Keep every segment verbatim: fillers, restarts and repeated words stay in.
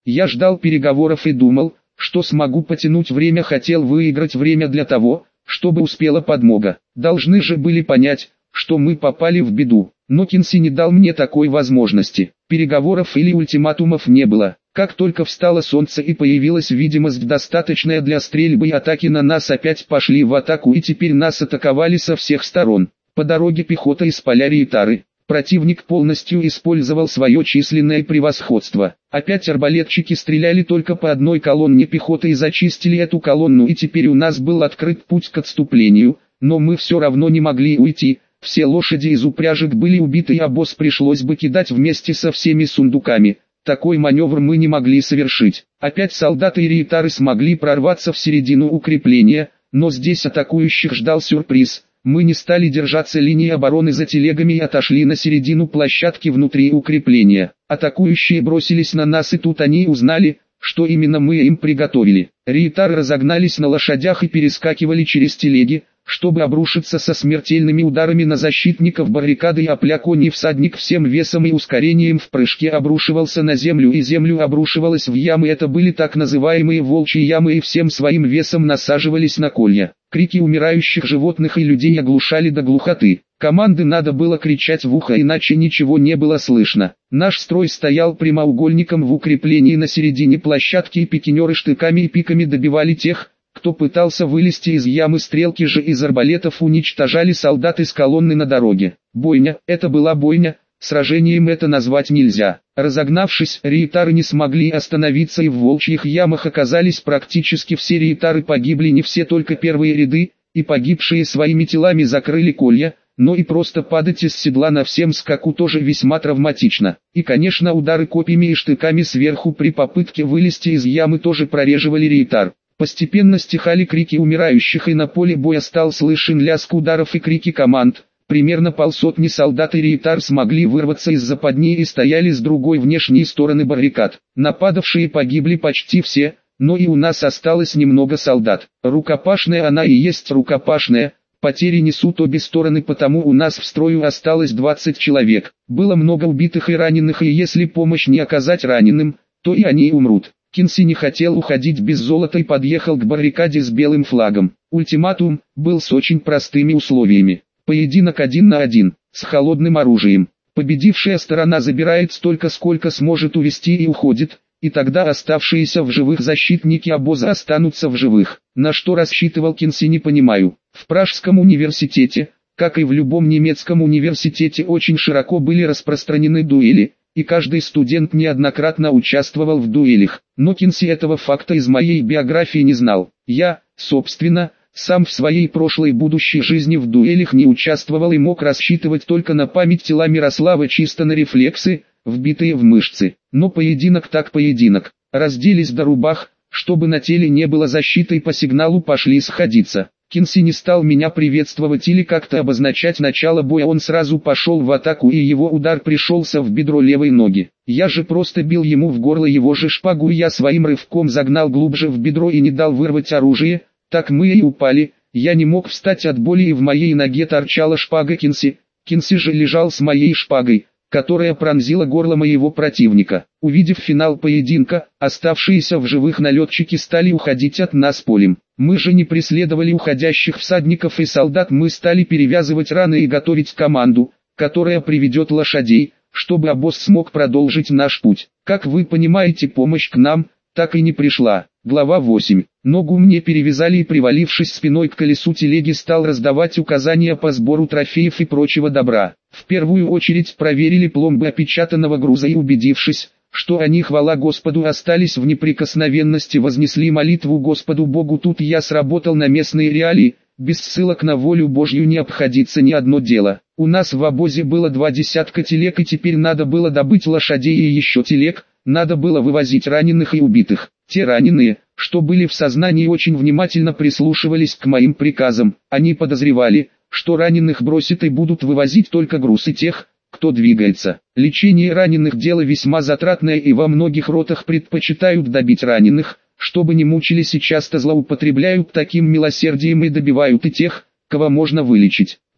Я ждал переговоров и думал, что смогу потянуть время, хотел выиграть время для того, чтобы успела подмога. Должны же были понять, что мы попали в беду. Но Кинси не дал мне такой возможности. Переговоров или ультиматумов не было. Как только встало солнце и появилась видимость достаточная для стрельбы и атаки, на нас опять пошли в атаку, и теперь нас атаковали со всех сторон. По дороге пехота из поля Рейтары. Противник полностью использовал свое численное превосходство. Опять арбалетчики стреляли только по одной колонне пехоты и зачистили эту колонну, и теперь у нас был открыт путь к отступлению, но мы все равно не могли уйти. Все лошади из упряжек были убиты, и обоз пришлось бы кидать вместе со всеми сундуками. Такой маневр мы не могли совершить. Опять солдаты и рейтары смогли прорваться в середину укрепления, но здесь атакующих ждал сюрприз. Мы не стали держаться линии обороны за телегами и отошли на середину площадки внутри укрепления. Атакующие бросились на нас, и тут они узнали, что именно мы им приготовили. Рейтары разогнались на лошадях и перескакивали через телеги, чтобы обрушиться со смертельными ударами на защитников баррикады, и опля конный всадник всем весом и ускорением в прыжке обрушивался на землю, и землю обрушивалась в ямы. Это были так называемые волчьи ямы, и всем своим весом насаживались на колья. Крики умирающих животных и людей оглушали до глухоты. Команды надо было кричать в ухо, иначе ничего не было слышно. Наш строй стоял прямоугольником в укреплении на середине площадки, и пикинеры штыками и пиками добивали тех, кто пытался вылезти из ямы. Стрелки же из арбалетов уничтожали солдат из колонны на дороге. Бойня, это была бойня, сражением это назвать нельзя. Разогнавшись, рейтары не смогли остановиться, и в волчьих ямах оказались практически все. Рейтары погибли не все, только первые ряды, и погибшие своими телами закрыли колья, но и просто падать из седла на всем скаку тоже весьма травматично. И, конечно, удары копьями и штыками сверху при попытке вылезти из ямы тоже прореживали рейтар. Постепенно стихали крики умирающих, и на поле боя стал слышен лязг ударов и крики команд. Примерно полсотни солдат и рейтар смогли вырваться из западни и стояли с другой внешней стороны баррикад. Нападавшие погибли почти все, но и у нас осталось немного солдат. Рукопашная она и есть рукопашная, потери несут обе стороны, потому у нас в строю осталось двадцать человек. Было много убитых и раненых, и если помощь не оказать раненым, то и они умрут. Кинси не хотел уходить без золота и подъехал к баррикаде с белым флагом. Ультиматум был с очень простыми условиями. Поединок один на один, с холодным оружием. Победившая сторона забирает столько, сколько сможет увести, и уходит, и тогда оставшиеся в живых защитники обоза останутся в живых. На что рассчитывал Кинси, не понимаю. В Пражском университете, как и в любом немецком университете, очень широко были распространены дуэли, и каждый студент неоднократно участвовал в дуэлях. Но Кинси этого факта из моей биографии не знал. Я, собственно, сам в своей прошлой и будущей жизни в дуэлях не участвовал и мог рассчитывать только на память тела Мирослава, чисто на рефлексы, вбитые в мышцы. Но поединок так поединок. Разделись до рубах, чтобы на теле не было защиты, и по сигналу пошли сходиться. Кинси не стал меня приветствовать или как-то обозначать начало боя, он сразу пошел в атаку, и его удар пришелся в бедро левой ноги. Я же просто бил ему в горло его же шпагу, и я своим рывком загнал глубже в бедро и не дал вырвать оружие. Так мы и упали. Я не мог встать от боли, и в моей ноге торчала шпага Кинси. Кинси же лежал с моей шпагой, которая пронзила горло моего противника. Увидев финал поединка, оставшиеся в живых налетчики стали уходить от нас полем. Мы же не преследовали уходящих всадников и солдат, мы стали перевязывать раны и готовить команду, которая приведет лошадей, чтобы обоз смог продолжить наш путь. Как вы понимаете, помощь к нам так и не пришла. Глава восемь. Ногу мне перевязали, и, привалившись спиной к колесу телеги, стал раздавать указания по сбору трофеев и прочего добра. В первую очередь проверили пломбы опечатанного груза, и, убедившись, что они, хвала Господу, остались в неприкосновенности, вознесли молитву Господу Богу. Тут я сработал на местные реалии. Без ссылок на волю Божью не обходится ни одно дело. У нас в обозе было два десятка телег, и теперь надо было добыть лошадей и еще телег. Надо было вывозить раненых и убитых. Те раненые, что были в сознании, очень внимательно прислушивались к моим приказам. Они подозревали, что раненых бросят и будут вывозить только груз и тех, кто двигается. Лечение раненых дело весьма затратное, и во многих ротах предпочитают добить раненых, чтобы не мучились, и часто злоупотребляют таким милосердием и добивают и тех, кого можно вылечить.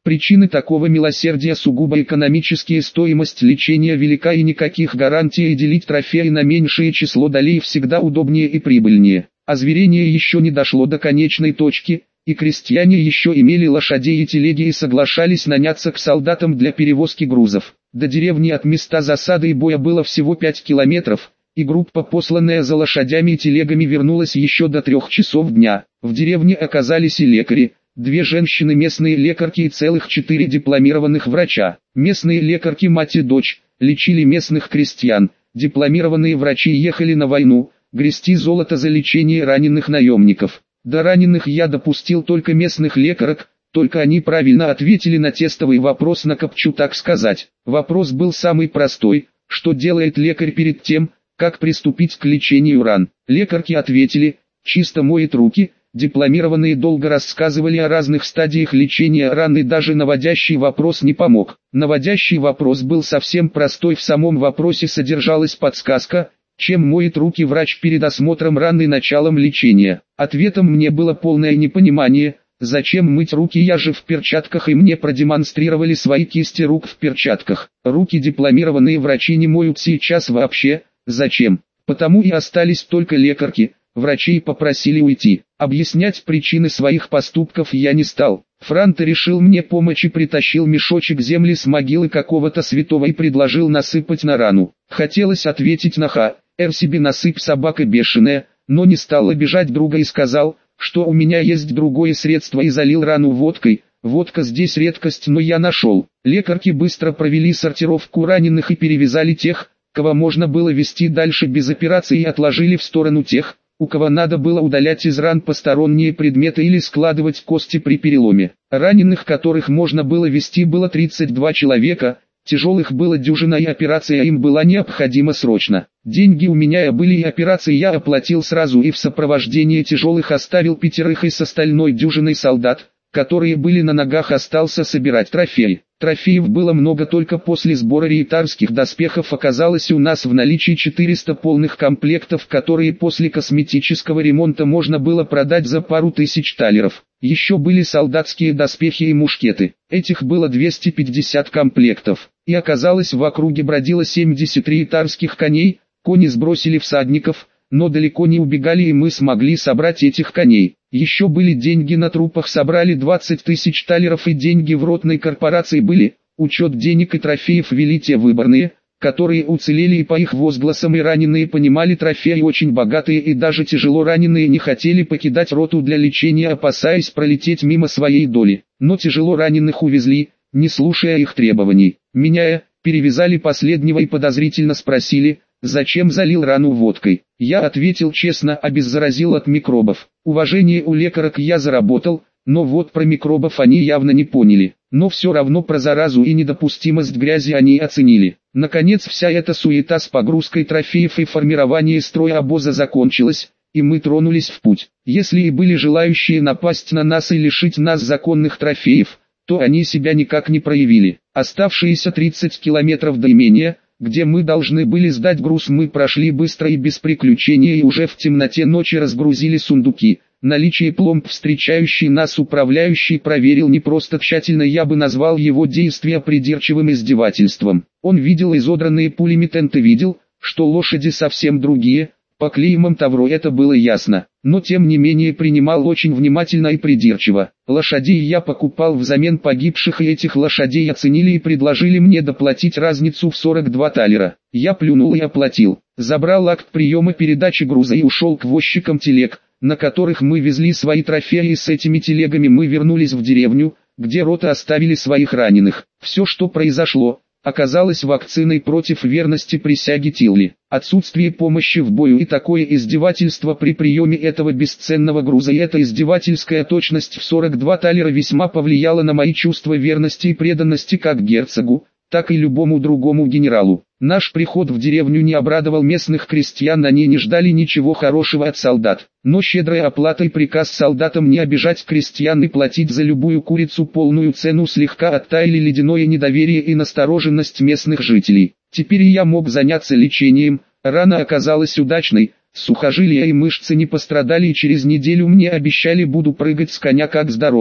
Причины такого милосердия сугубо экономические, стоимость лечения велика и никаких гарантий, и делить трофеи на меньшее число долей всегда удобнее и прибыльнее. Озверение еще не дошло до конечной точки, и крестьяне еще имели лошадей и телеги и соглашались наняться к солдатам для перевозки грузов. До деревни от места засады и боя было всего пять километров, и группа, посланная за лошадями и телегами, вернулась еще до трех часов дня. В деревне оказались и лекари, две женщины местные лекарки и целых четыре дипломированных врача. Местные лекарки, мать и дочь, лечили местных крестьян, дипломированные врачи ехали на войну, грести золото за лечение раненых наемников. До раненых я допустил только местных лекарок, только они правильно ответили на тестовый вопрос на копчу, так сказать. Вопрос был самый простой: что делает лекарь перед тем, как приступить к лечению ран? Лекарки ответили: чисто моет руки. Дипломированные долго рассказывали о разных стадиях лечения ран, и даже наводящий вопрос не помог. Наводящий вопрос был совсем простой, в самом вопросе содержалась подсказка: чем моет руки врач перед осмотром раны и началом лечения. Ответом мне было полное непонимание: зачем мыть руки, я же в перчатках, и мне продемонстрировали свои кисти рук в перчатках. Руки дипломированные врачи не моют сейчас вообще. Зачем? Потому и остались только лекарки. Врачей попросили уйти. Объяснять причины своих поступков я не стал. Франто решил мне помочь и притащил мешочек земли с могилы какого-то святого и предложил насыпать на рану. Хотелось ответить на ха, эр себе насыпь, собака бешеная, но не стал обижать друга и сказал, что у меня есть другое средство, и залил рану водкой. Водка здесь редкость, но я нашел. Лекарки быстро провели сортировку раненых и перевязали тех, кого можно было вести дальше без операции, и отложили в сторону тех, у кого надо было удалять из ран посторонние предметы или складывать кости при переломе. Раненых, которых можно было вести, было тридцать два человека, тяжелых было дюжина, и операция им была необходима срочно. Деньги у меня были, и операции я оплатил сразу, и в сопровождении тяжелых оставил пятерых из остальной дюжиной солдат, которые были на ногах, остался собирать трофеи. Трофеев было много, только после сбора рейтарских доспехов оказалось у нас в наличии четыреста полных комплектов, которые после косметического ремонта можно было продать за пару тысяч талеров. Еще были солдатские доспехи и мушкеты. Этих было двести пятьдесят комплектов. И оказалось, в округе бродило семьдесят рейтарских коней. Кони сбросили всадников, но далеко не убегали, и мы смогли собрать этих коней. Еще были деньги на трупах, собрали двадцать тысяч талеров, и деньги в ротной корпорации были. Учет денег и трофеев вели те выборные, которые уцелели, и по их возгласам и раненые понимали, трофеи очень богатые, и даже тяжело раненые не хотели покидать роту для лечения, опасаясь пролететь мимо своей доли. Но тяжело раненых увезли, не слушая их требований. Меня перевязали последнего и подозрительно спросили, зачем залил рану водкой. Я ответил честно: обеззаразил от микробов. Уважение у лекарок я заработал, но вот про микробов они явно не поняли. Но все равно про заразу и недопустимость грязи они оценили. Наконец вся эта суета с погрузкой трофеев и формированием строя обоза закончилась, и мы тронулись в путь. Если и были желающие напасть на нас и лишить нас законных трофеев, то они себя никак не проявили. Оставшиеся тридцать километров до имения, где мы должны были сдать груз, мы прошли быстро и без приключений, и уже в темноте ночи разгрузили сундуки. Наличие пломб встречающий нас управляющий проверил не просто тщательно, я бы назвал его действия придирчивым издевательством. Он видел изодранные пулями тенты, видел, что лошади совсем другие, по клеймам Тавро это было ясно, но тем не менее принимал очень внимательно и придирчиво. Лошадей я покупал взамен погибших, и этих лошадей оценили и предложили мне доплатить разницу в сорок два талера. Я плюнул и оплатил, забрал акт приема передачи груза и ушел к возчикам телег, на которых мы везли свои трофеи, и с этими телегами мы вернулись в деревню, где роты оставили своих раненых. Все, что произошло, оказалось вакциной против верности присяге Тилли. Отсутствие помощи в бою и такое издевательство при приеме этого бесценного груза, и эта издевательская точность в сорок два талера весьма повлияла на мои чувства верности и преданности как герцогу, так и любому другому генералу. Наш приход в деревню не обрадовал местных крестьян, они не ждали ничего хорошего от солдат. Но щедрая оплата и приказ солдатам не обижать крестьян и платить за любую курицу полную цену слегка оттаяли ледяное недоверие и настороженность местных жителей. Теперь я мог заняться лечением, рана оказалась удачной, сухожилия и мышцы не пострадали, и через неделю мне обещали, буду прыгать с коня как здоровый.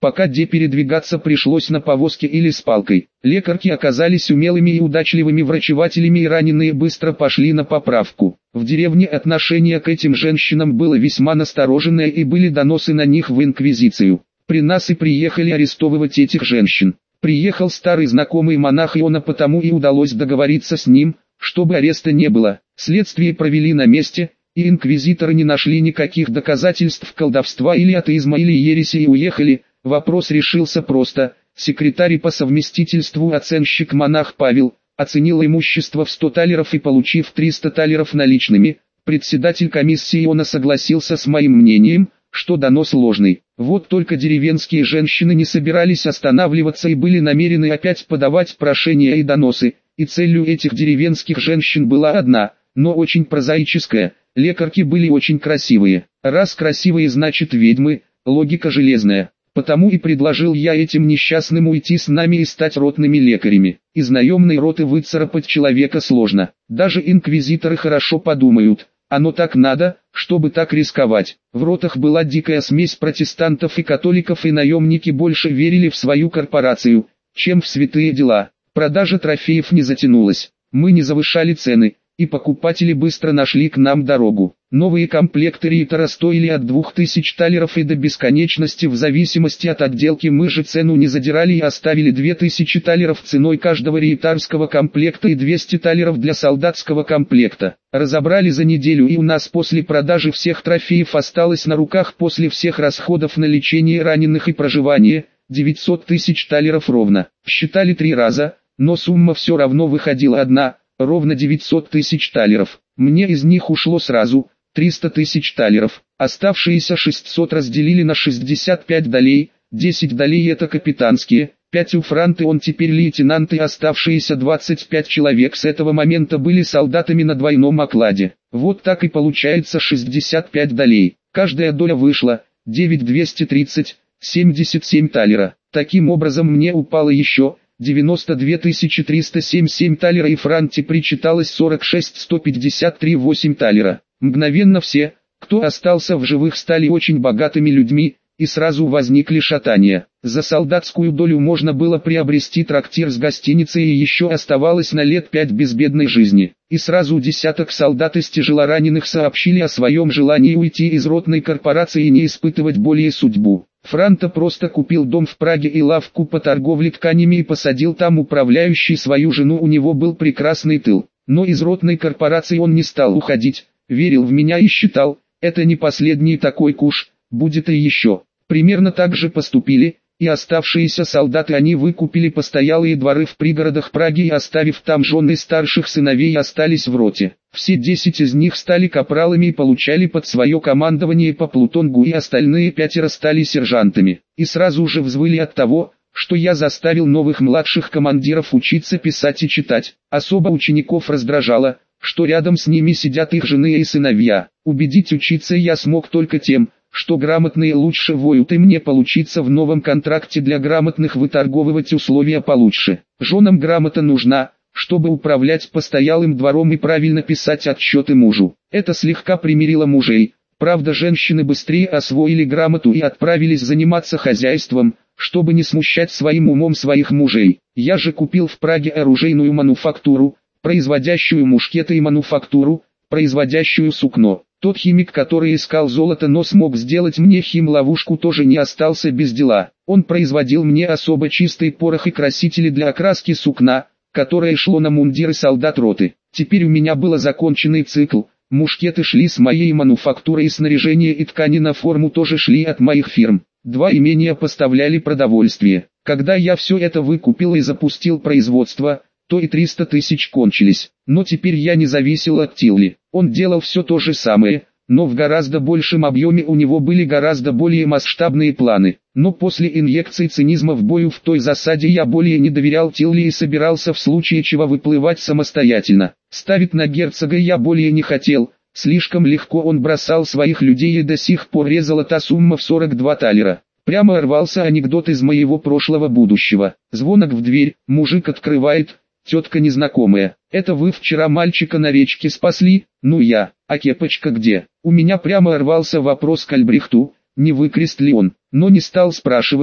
Пока де передвигаться пришлось на повозке или с палкой. Лекарки оказались умелыми и удачливыми врачевателями, и раненые быстро пошли на поправку. В деревне отношение к этим женщинам было весьма настороженное, и были доносы на них в инквизицию. При нас и приехали арестовывать этих женщин. Приехал старый знакомый монах Иона, потому и удалось договориться с ним, чтобы ареста не было. Следствие провели на месте, и инквизиторы не нашли никаких доказательств колдовства или атеизма или ереси и уехали. Вопрос решился просто. Секретарь и по совместительству оценщик-монах Павел оценил имущество в сто талеров и, получив триста талеров наличными, председатель комиссии Иона согласился с моим мнением, что донос ложный. Вот только деревенские женщины не собирались останавливаться и были намерены опять подавать прошения и доносы, и целью этих деревенских женщин была одна, но очень прозаическая. Лекарки были очень красивые. Раз красивые, значит ведьмы, логика железная. Потому и предложил я этим несчастным уйти с нами и стать ротными лекарями. Из наемной роты выцарапать человека сложно. Даже инквизиторы хорошо подумают, оно так надо, чтобы так рисковать. В ротах была дикая смесь протестантов и католиков, и наемники больше верили в свою корпорацию, чем в святые дела. Продажа трофеев не затянулась. Мы не завышали цены, и покупатели быстро нашли к нам дорогу. Новые комплекты риитора стоили от двух тысяч талеров и до бесконечности в зависимости от отделки. Мы же цену не задирали и оставили две тысячи талеров ценой каждого риитарского комплекта и двести талеров для солдатского комплекта. Разобрали за неделю, и у нас после продажи всех трофеев осталось на руках после всех расходов на лечение раненых и проживание девятьсот тысяч талеров ровно. Считали три раза, но сумма все равно выходила одна, ровно девятьсот тысяч талеров. Мне из них ушло сразу триста тысяч талеров. Оставшиеся шестьсот разделили на шестьдесят пять долей, десять долей это капитанские, пять у франты, он теперь лейтенант, и оставшиеся двадцать пять человек с этого момента были солдатами на двойном окладе. Вот так и получается шестьдесят пять долей. Каждая доля вышла девять тысяч двести тридцать, семьдесят семь талера. Таким образом мне упало еще девяносто две тысячи триста семьдесят семь талера, и франте причиталось сорок шесть тысяч сто пятьдесят три целых восемь талера. Мгновенно все, кто остался в живых, стали очень богатыми людьми, и сразу возникли шатания. За солдатскую долю можно было приобрести трактир с гостиницей, и еще оставалось на лет пять безбедной жизни. И сразу десяток солдат из тяжелораненых сообщили о своем желании уйти из ротной корпорации и не испытывать более судьбу. Франта просто купил дом в Праге и лавку по торговле тканями и посадил там управляющий свою жену, у него был прекрасный тыл. Но из ротной корпорации он не стал уходить, верил в меня и считал, это не последний такой куш, будет и еще. Примерно так же поступили, и оставшиеся солдаты они выкупили постоялые дворы в пригородах Праги и, оставив там жен и старших сыновей, остались в роте. Все десять из них стали капралами и получали под свое командование по плутонгу, и остальные пятеро стали сержантами. И сразу же взвыли от того, что я заставил новых младших командиров учиться писать и читать. Особо учеников раздражало, что рядом с ними сидят их жены и сыновья. Убедить учиться я смог только тем, что грамотные лучше воют, и мне получится в новом контракте для грамотных выторговывать условия получше. Женам грамота нужна, чтобы управлять постоялым двором и правильно писать отчеты мужу. Это слегка примирило мужей. Правда, женщины быстрее освоили грамоту и отправились заниматься хозяйством, чтобы не смущать своим умом своих мужей. Я же купил в Праге оружейную мануфактуру, производящую мушкеты, и мануфактуру, производящую сукно. Тот химик, который искал золото, но смог сделать мне химловушку, тоже не остался без дела. Он производил мне особо чистый порох и красители для окраски сукна, которое шло на мундиры солдат роты. Теперь у меня был законченный цикл. Мушкеты шли с моей мануфактуры, и снаряжение и ткани на форму тоже шли от моих фирм. Два имения поставляли продовольствие. Когда я все это выкупил и запустил производство, то и триста тысяч кончились. Но теперь я не зависел от Тилли. Он делал все то же самое, но в гораздо большем объеме, у него были гораздо более масштабные планы. Но после инъекции цинизма в бою в той засаде я более не доверял Тилли и собирался в случае чего выплывать самостоятельно. Ставить на герцога я более не хотел, слишком легко он бросал своих людей, и до сих пор резала та сумма в сорок два талера. Прямо рвался анекдот из моего прошлого будущего. Звонок в дверь, мужик открывает. Тетка незнакомая: это вы вчера мальчика на речке спасли? Ну я, а кепочка где? У меня прямо рвался вопрос к Альбрехту, не выкрест ли он, но не стал спрашивать,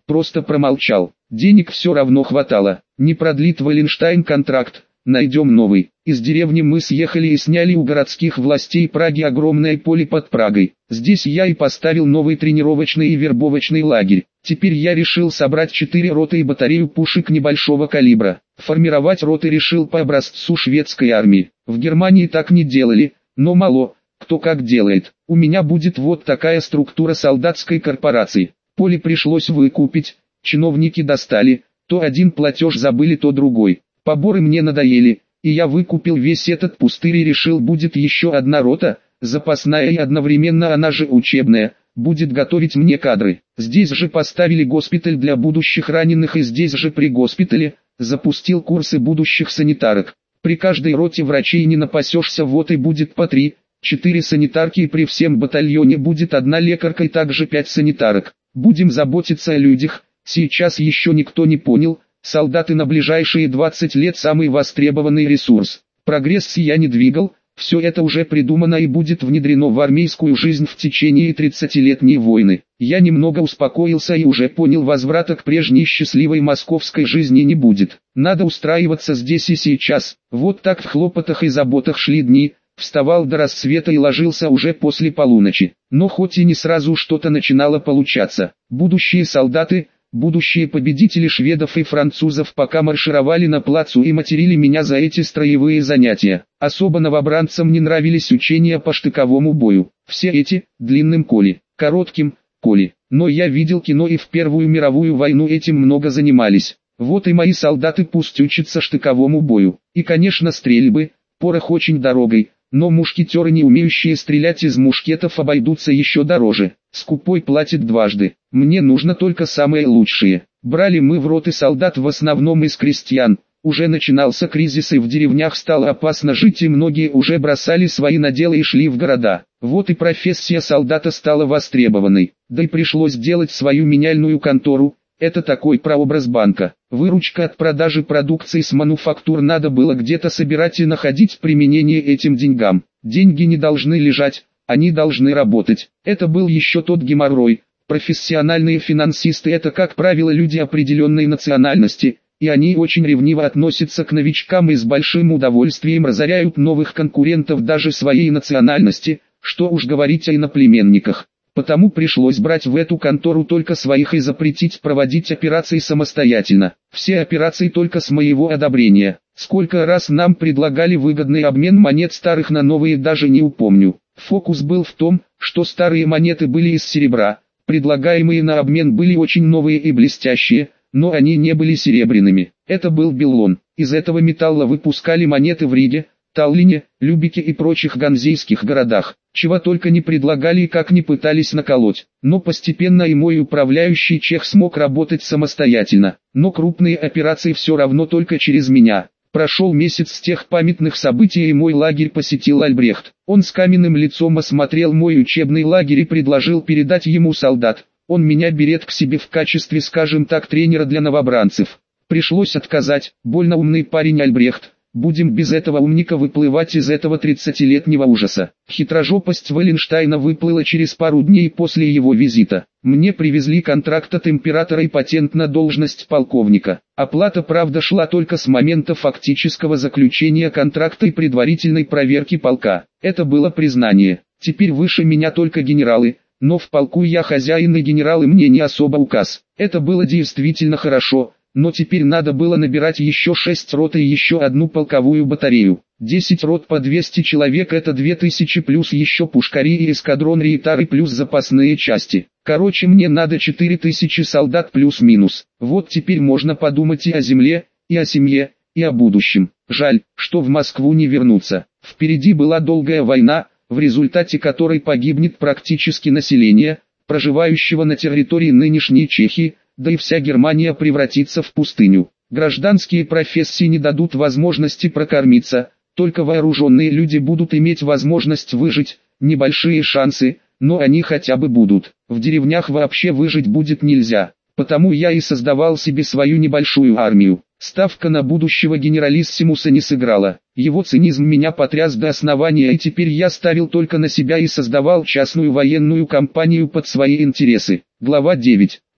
просто промолчал. Денег все равно хватало. Не продлит Валенштайн контракт, найдем новый. Из деревни мы съехали и сняли у городских властей Праги огромное поле под Прагой. Здесь я и поставил новый тренировочный и вербовочный лагерь. Теперь я решил собрать четыре роты и батарею пушек небольшого калибра. Формировать роты решил по образцу шведской армии. В Германии так не делали, но мало кто как делает. У меня будет вот такая структура солдатской корпорации. Поле пришлось выкупить, чиновники достали, то один платеж забыли, то другой. Поборы мне надоели, и я выкупил весь этот пустырь и решил, будет еще одна рота, запасная и одновременно она же учебная, будет готовить мне кадры. Здесь же поставили госпиталь для будущих раненых и здесь же при госпитале запустил курсы будущих санитарок. При каждой роте врачей не напасешься, вот и будет по три, четыре санитарки, и при всем батальоне будет одна лекарка и также пять санитарок. Будем заботиться о людях. Сейчас еще никто не понял, солдаты на ближайшие двадцать лет самый востребованный ресурс. Прогресс я не двигал, все это уже придумано и будет внедрено в армейскую жизнь в течение тридцатилетней войны. Я немного успокоился и уже понял, возврата к прежней счастливой московской жизни не будет. Надо устраиваться здесь и сейчас. Вот так в хлопотах и заботах шли дни. Вставал до рассвета и ложился уже после полуночи. Но хоть и не сразу что-то начинало получаться. Будущие солдаты, будущие победители шведов и французов пока маршировали на плацу и материли меня за эти строевые занятия. Особо новобранцам не нравились учения по штыковому бою. Все эти, длинным коли, коротким, коли. Но я видел кино, и в Первую мировую войну этим много занимались. Вот и мои солдаты пусть учатся штыковому бою. И конечно стрельбы, порох очень дорогой. Но мушкетеры, не умеющие стрелять из мушкетов, обойдутся еще дороже. Скупой платит дважды. Мне нужно только самые лучшие. Брали мы в роты солдат в основном из крестьян. Уже начинался кризис, и в деревнях стало опасно жить, и многие уже бросали свои наделы и шли в города. Вот и профессия солдата стала востребованной. Да и пришлось делать свою меняльную контору. Это такой прообраз банка. Выручка от продажи продукции с мануфактур надо было где-то собирать и находить применение этим деньгам. Деньги не должны лежать, они должны работать. Это был еще тот геморрой. Профессиональные финансисты — это, как правило, люди определенной национальности, и они очень ревниво относятся к новичкам и с большим удовольствием разоряют новых конкурентов даже своей национальности, что уж говорить о иноплеменниках. Потому пришлось брать в эту контору только своих и запретить проводить операции самостоятельно. Все операции только с моего одобрения. Сколько раз нам предлагали выгодный обмен монет старых на новые, даже не упомню. Фокус был в том, что старые монеты были из серебра, предлагаемые на обмен были очень новые и блестящие, но они не были серебряными. Это был Беллон. Из этого металла выпускали монеты в Риге, Таллине, Любеке и прочих ганзейских городах. Чего только не предлагали и как не пытались наколоть. Но постепенно и мой управляющий чех смог работать самостоятельно. Но крупные операции все равно только через меня. Прошел месяц с тех памятных событий, и мой лагерь посетил Альбрехт. Он с каменным лицом осмотрел мой учебный лагерь и предложил передать ему солдат. Он меня берет к себе в качестве, скажем так, тренера для новобранцев. Пришлось отказать. Больно умный парень Альбрехт. Будем без этого умника выплывать из этого тридцатилетнего ужаса. Хитрожопость Валенштайна выплыла через пару дней после его визита. Мне привезли контракт от императора и патент на должность полковника. Оплата, правда, шла только с момента фактического заключения контракта и предварительной проверки полка. Это было признание. Теперь выше меня только генералы, но в полку я хозяин, и генералы мне не особо указ. Это было действительно хорошо. Но теперь надо было набирать еще шесть рот и еще одну полковую батарею. десять рот по двести человек — это две тысячи, плюс еще пушкари и эскадрон рейтары, плюс запасные части. Короче, мне надо четыре тысячи солдат плюс-минус. Вот теперь можно подумать и о земле, и о семье, и о будущем. Жаль, что в Москву не вернуться. Впереди была долгая война, в результате которой погибнет практически население, проживающего на территории нынешней Чехии, да и вся Германия превратится в пустыню. Гражданские профессии не дадут возможности прокормиться, только вооруженные люди будут иметь возможность выжить, небольшие шансы, но они хотя бы будут. В деревнях вообще выжить будет нельзя, потому я и создавал себе свою небольшую армию. Ставка на будущего генералиссимуса не сыграла. Его цинизм меня потряс до основания, и теперь я ставил только на себя и создавал частную военную компанию под свои интересы. Глава девять.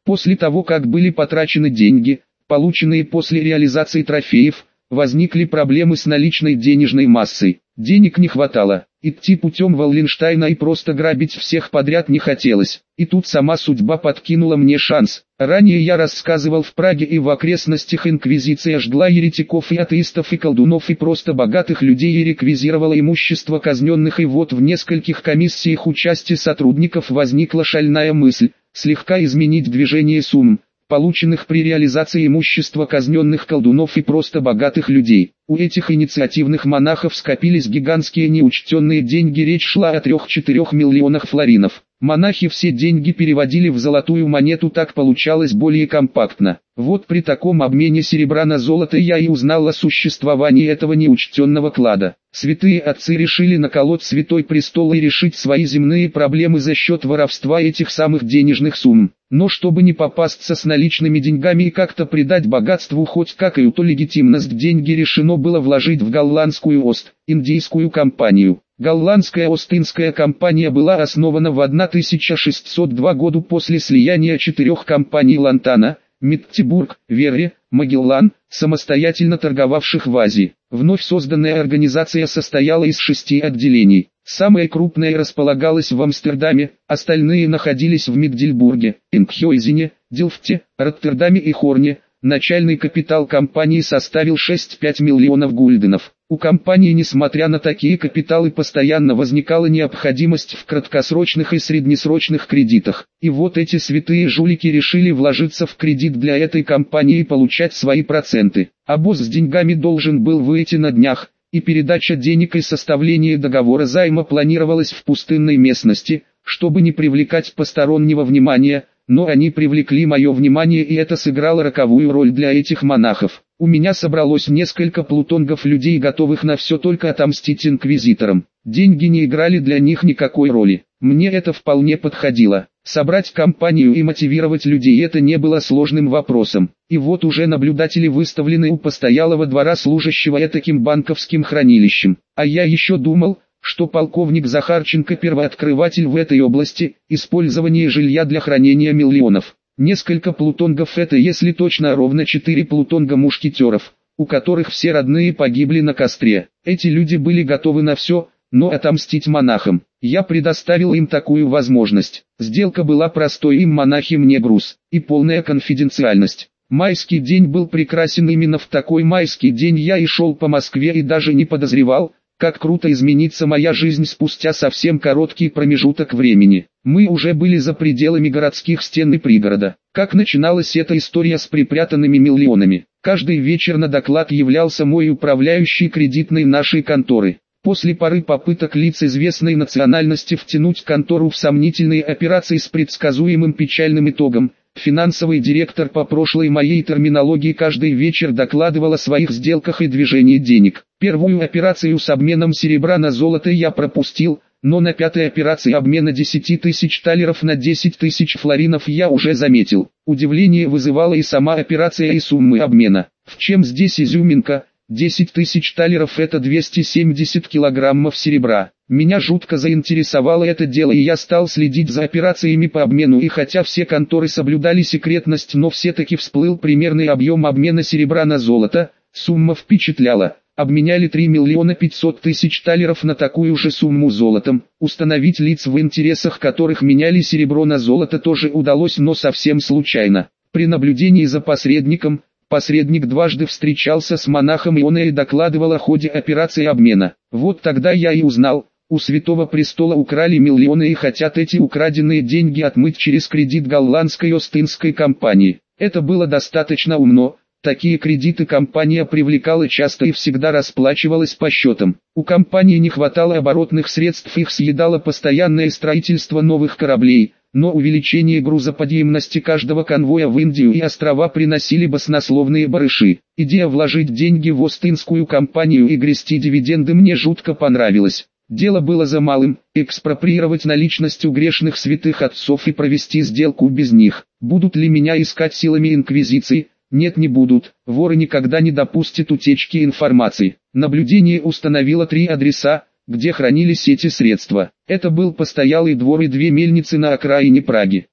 После того, как были потрачены деньги, полученные после реализации трофеев, возникли проблемы с наличной денежной массой. Денег не хватало, идти путем Валленштейна и просто грабить всех подряд не хотелось. И тут сама судьба подкинула мне шанс. Ранее я рассказывал в Праге и в окрестностях инквизиция жгла еретиков и атеистов и колдунов и просто богатых людей и реквизировала имущество казненных, и вот в нескольких комиссиях участия сотрудников возникла шальная мысль слегка изменить движение сумм, полученных при реализации имущества казненных колдунов и просто богатых людей. У этих инициативных монахов скопились гигантские неучтенные деньги, речь шла о трёх-четырёх миллионах флоринов. Монахи все деньги переводили в золотую монету, так получалось более компактно. Вот при таком обмене серебра на золото я и узнал о существовании этого неучтенного клада. Святые отцы решили наколоть Святой Престол и решить свои земные проблемы за счет воровства этих самых денежных сумм. Но чтобы не попасться с наличными деньгами и как-то придать богатству хоть какую-то легитимность, деньги решено было вложить в голландскую Ост-Индийскую компанию. Голландская Ост-Индская компания была основана в тысяча шестьсот втором году после слияния четырех компаний Лантана, Меттебург, Верре, Магеллан, самостоятельно торговавших в Азии. Вновь созданная организация состояла из шести отделений. Самое крупное располагалось в Амстердаме, остальные находились в Магдельбурге, Энкхёйзене, Делфте, Роттердаме и Хорне. Начальный капитал компании составил шесть целых пять миллионов гульденов. У компании, несмотря на такие капиталы, постоянно возникала необходимость в краткосрочных и среднесрочных кредитах. И вот эти святые жулики решили вложиться в кредит для этой компании и получать свои проценты. А босс с деньгами должен был выйти на днях, и передача денег и составление договора займа планировалась в пустынной местности, чтобы не привлекать постороннего внимания. Но они привлекли мое внимание, и это сыграло роковую роль для этих монахов. У меня собралось несколько плутонгов, людей, готовых на все, только отомстить инквизиторам. Деньги не играли для них никакой роли. Мне это вполне подходило. Собрать компанию и мотивировать людей — это не было сложным вопросом. И вот уже наблюдатели выставлены у постоялого двора, служащего этаким банковским хранилищем. А я еще думал, что полковник Захарченко первооткрыватель в этой области, использование жилья для хранения миллионов. Несколько плутонгов — это, если точно, ровно четыре плутонга мушкетеров, у которых все родные погибли на костре. Эти люди были готовы на все, но отомстить монахам. Я предоставил им такую возможность. Сделка была простой: им монахи, мне груз, и полная конфиденциальность. Майский день был прекрасен. Именно в такой майский день я и шел по Москве и даже не подозревал, как круто изменится моя жизнь спустя совсем короткий промежуток времени. Мы уже были за пределами городских стен и пригорода. Как начиналась эта история с припрятанными миллионами? Каждый вечер на доклад являлся мой управляющий кредитной нашей конторы. После пары попыток лиц известной национальности втянуть контору в сомнительные операции с предсказуемым печальным итогом, финансовый директор, по прошлой моей терминологии, каждый вечер докладывал о своих сделках и движении денег. Первую операцию с обменом серебра на золото я пропустил, но на пятой операции обмена десяти тысяч талеров на десять тысяч флоринов я уже заметил. Удивление вызывала и сама операция, и суммы обмена. В чем здесь изюминка? десять тысяч талеров — это двести семьдесят килограммов серебра. Меня жутко заинтересовало это дело, и я стал следить за операциями по обмену, и хотя все конторы соблюдали секретность, но все-таки всплыл примерный объем обмена серебра на золото. Сумма впечатляла. Обменяли три миллиона пятьсот тысяч талеров на такую же сумму золотом. Установить лиц, в интересах которых меняли серебро на золото, тоже удалось, но совсем случайно. При наблюдении за посредником, посредник дважды встречался с монахом, и он и докладывал о ходе операции обмена. Вот тогда я и узнал: у Святого Престола украли миллионы и хотят эти украденные деньги отмыть через кредит голландской Ост-Индской компании. Это было достаточно умно. Такие кредиты компания привлекала часто и всегда расплачивалась по счетам. У компании не хватало оборотных средств, их съедало постоянное строительство новых кораблей, но увеличение грузоподъемности каждого конвоя в Индию и острова приносили баснословные барыши. Идея вложить деньги в Ост-Индскую компанию и грести дивиденды мне жутко понравилась. Дело было за малым – экспроприировать наличность у грешных святых отцов и провести сделку без них. Будут ли меня искать силами инквизиции? Нет, не будут. Воры никогда не допустят утечки информации. Наблюдение установило три адреса, где хранились эти средства. Это был постоялый двор и две мельницы на окраине Праги.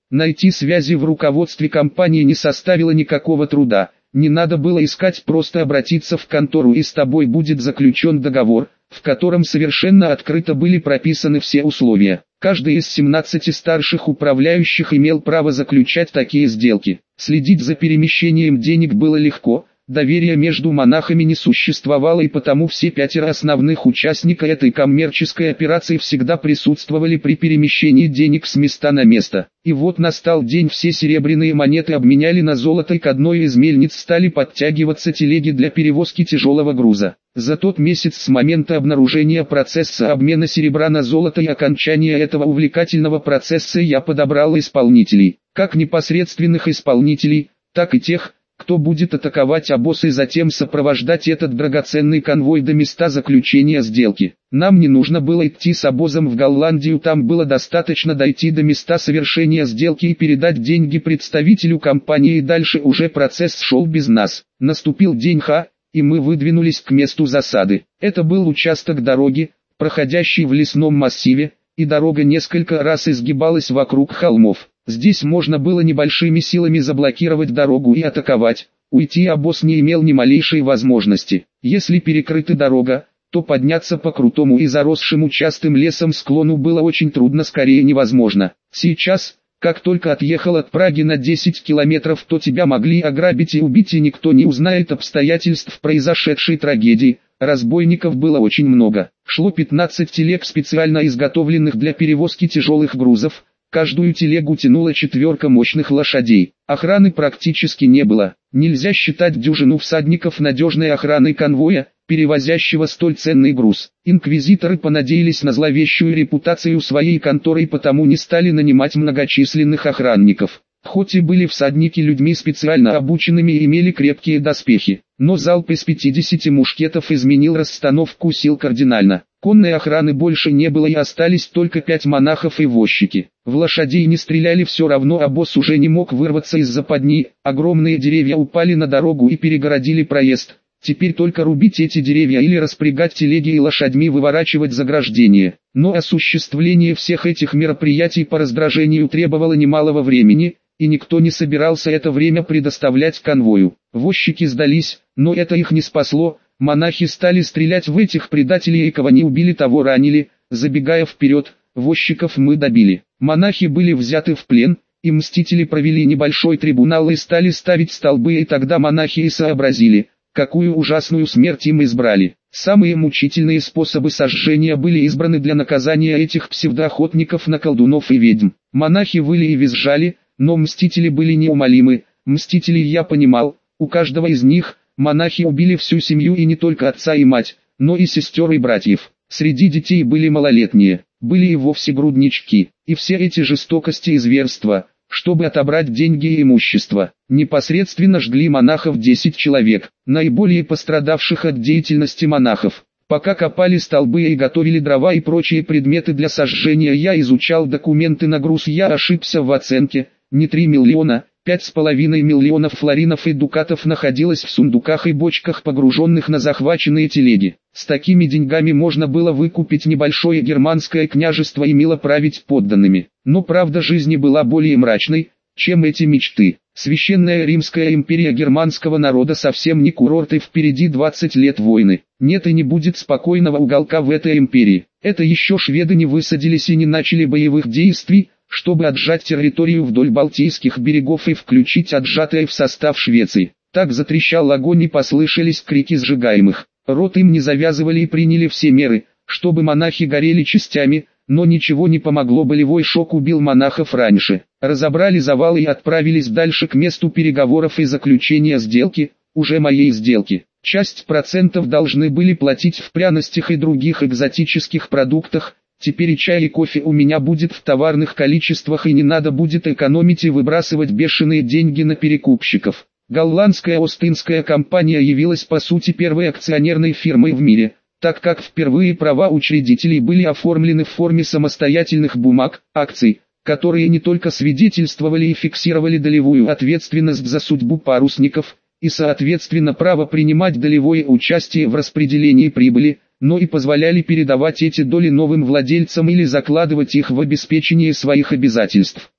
Найти связи в руководстве компании не составило никакого труда. Не надо было искать, просто обратиться в контору, и с тобой будет заключен договор, в котором совершенно открыто были прописаны все условия. Каждый из семнадцати старших управляющих имел право заключать такие сделки. Следить за перемещением денег было легко. Доверия между монахами не существовало, и потому все пятеро основных участников этой коммерческой операции всегда присутствовали при перемещении денег с места на место. И вот настал день, все серебряные монеты обменяли на золото, и к одной из мельниц стали подтягиваться телеги для перевозки тяжелого груза. За тот месяц с момента обнаружения процесса обмена серебра на золото и окончания этого увлекательного процесса я подобрал исполнителей, как непосредственных исполнителей, так и тех, кто будет атаковать обоз и затем сопровождать этот драгоценный конвой до места заключения сделки. Нам не нужно было идти с обозом в Голландию, там было достаточно дойти до места совершения сделки и передать деньги представителю компании, и дальше уже процесс шел без нас. Наступил день Х, и мы выдвинулись к месту засады. Это был участок дороги, проходящий в лесном массиве, и дорога несколько раз изгибалась вокруг холмов. Здесь можно было небольшими силами заблокировать дорогу и атаковать. Уйти обоз не имел ни малейшей возможности. Если перекрыта дорога, то подняться по крутому и заросшему частым лесом склону было очень трудно, скорее невозможно. Сейчас, как только отъехал от Праги на десять километров, то тебя могли ограбить и убить, и никто не узнает обстоятельств произошедшей трагедии. Разбойников было очень много. Шло пятнадцать телег, специально изготовленных для перевозки тяжелых грузов. Каждую телегу тянула четверка мощных лошадей. Охраны практически не было. Нельзя считать дюжину всадников надежной охраной конвоя, перевозящего столь ценный груз. Инквизиторы понадеялись на зловещую репутацию своей конторы и потому не стали нанимать многочисленных охранников. Хоть и были всадники людьми специально обученными и имели крепкие доспехи, но залп из пятидесяти мушкетов изменил расстановку сил кардинально. Конной охраны больше не было, и остались только пять монахов и возчики. В лошадей не стреляли, все равно обоз уже не мог вырваться из западни. Огромные деревья упали на дорогу и перегородили проезд. Теперь только рубить эти деревья или распрягать телеги и лошадьми выворачивать заграждение. Но осуществление всех этих мероприятий по раздражению требовало немалого времени, и никто не собирался это время предоставлять конвою. Возчики сдались, но это их не спасло. Монахи стали стрелять в этих предателей, и кого не убили, того ранили. Забегая вперед, возчиков мы добили. Монахи были взяты в плен, и мстители провели небольшой трибунал и стали ставить столбы, и тогда монахи и сообразили, какую ужасную смерть им избрали. Самые мучительные способы сожжения были избраны для наказания этих псевдоохотников на колдунов и ведьм. Монахи выли и визжали, но мстители были неумолимы. Мстителей я понимал, у каждого из них монахи убили всю семью, и не только отца и мать, но и сестер и братьев. Среди детей были малолетние, были и вовсе груднички, и все эти жестокости и зверства, чтобы отобрать деньги и имущество, непосредственно жгли монахов десять человек, наиболее пострадавших от деятельности монахов. Пока копали столбы и готовили дрова и прочие предметы для сожжения, я изучал документы на груз. Я ошибся в оценке, не три миллиона, пять с половиной миллионов флоринов и дукатов находилось в сундуках и бочках, погруженных на захваченные телеги. С такими деньгами можно было выкупить небольшое германское княжество и мило править подданными. Но правда жизни была более мрачной, чем эти мечты. Священная Римская империя германского народа совсем не курорт, и впереди двадцать лет войны. Нет и не будет спокойного уголка в этой империи. Это еще шведы не высадились и не начали боевых действий, чтобы отжать территорию вдоль Балтийских берегов и включить отжатое в состав Швеции. Так затрещал огонь и послышались крики сжигаемых. Рот им не завязывали и приняли все меры, чтобы монахи горели частями, но ничего не помогло, болевой шок убил монахов раньше. Разобрали завалы и отправились дальше к месту переговоров и заключения сделки, уже моей сделки. Часть процентов должны были платить в пряностях и других экзотических продуктах. Теперь и чай, и кофе у меня будет в товарных количествах, и не надо будет экономить и выбрасывать бешеные деньги на перекупщиков. Голландская Остинская компания явилась по сути первой акционерной фирмой в мире, так как впервые права учредителей были оформлены в форме самостоятельных бумаг, акций, которые не только свидетельствовали и фиксировали долевую ответственность за судьбу парусников, и соответственно право принимать долевое участие в распределении прибыли, но и позволяли передавать эти доли новым владельцам или закладывать их в обеспечение своих обязательств.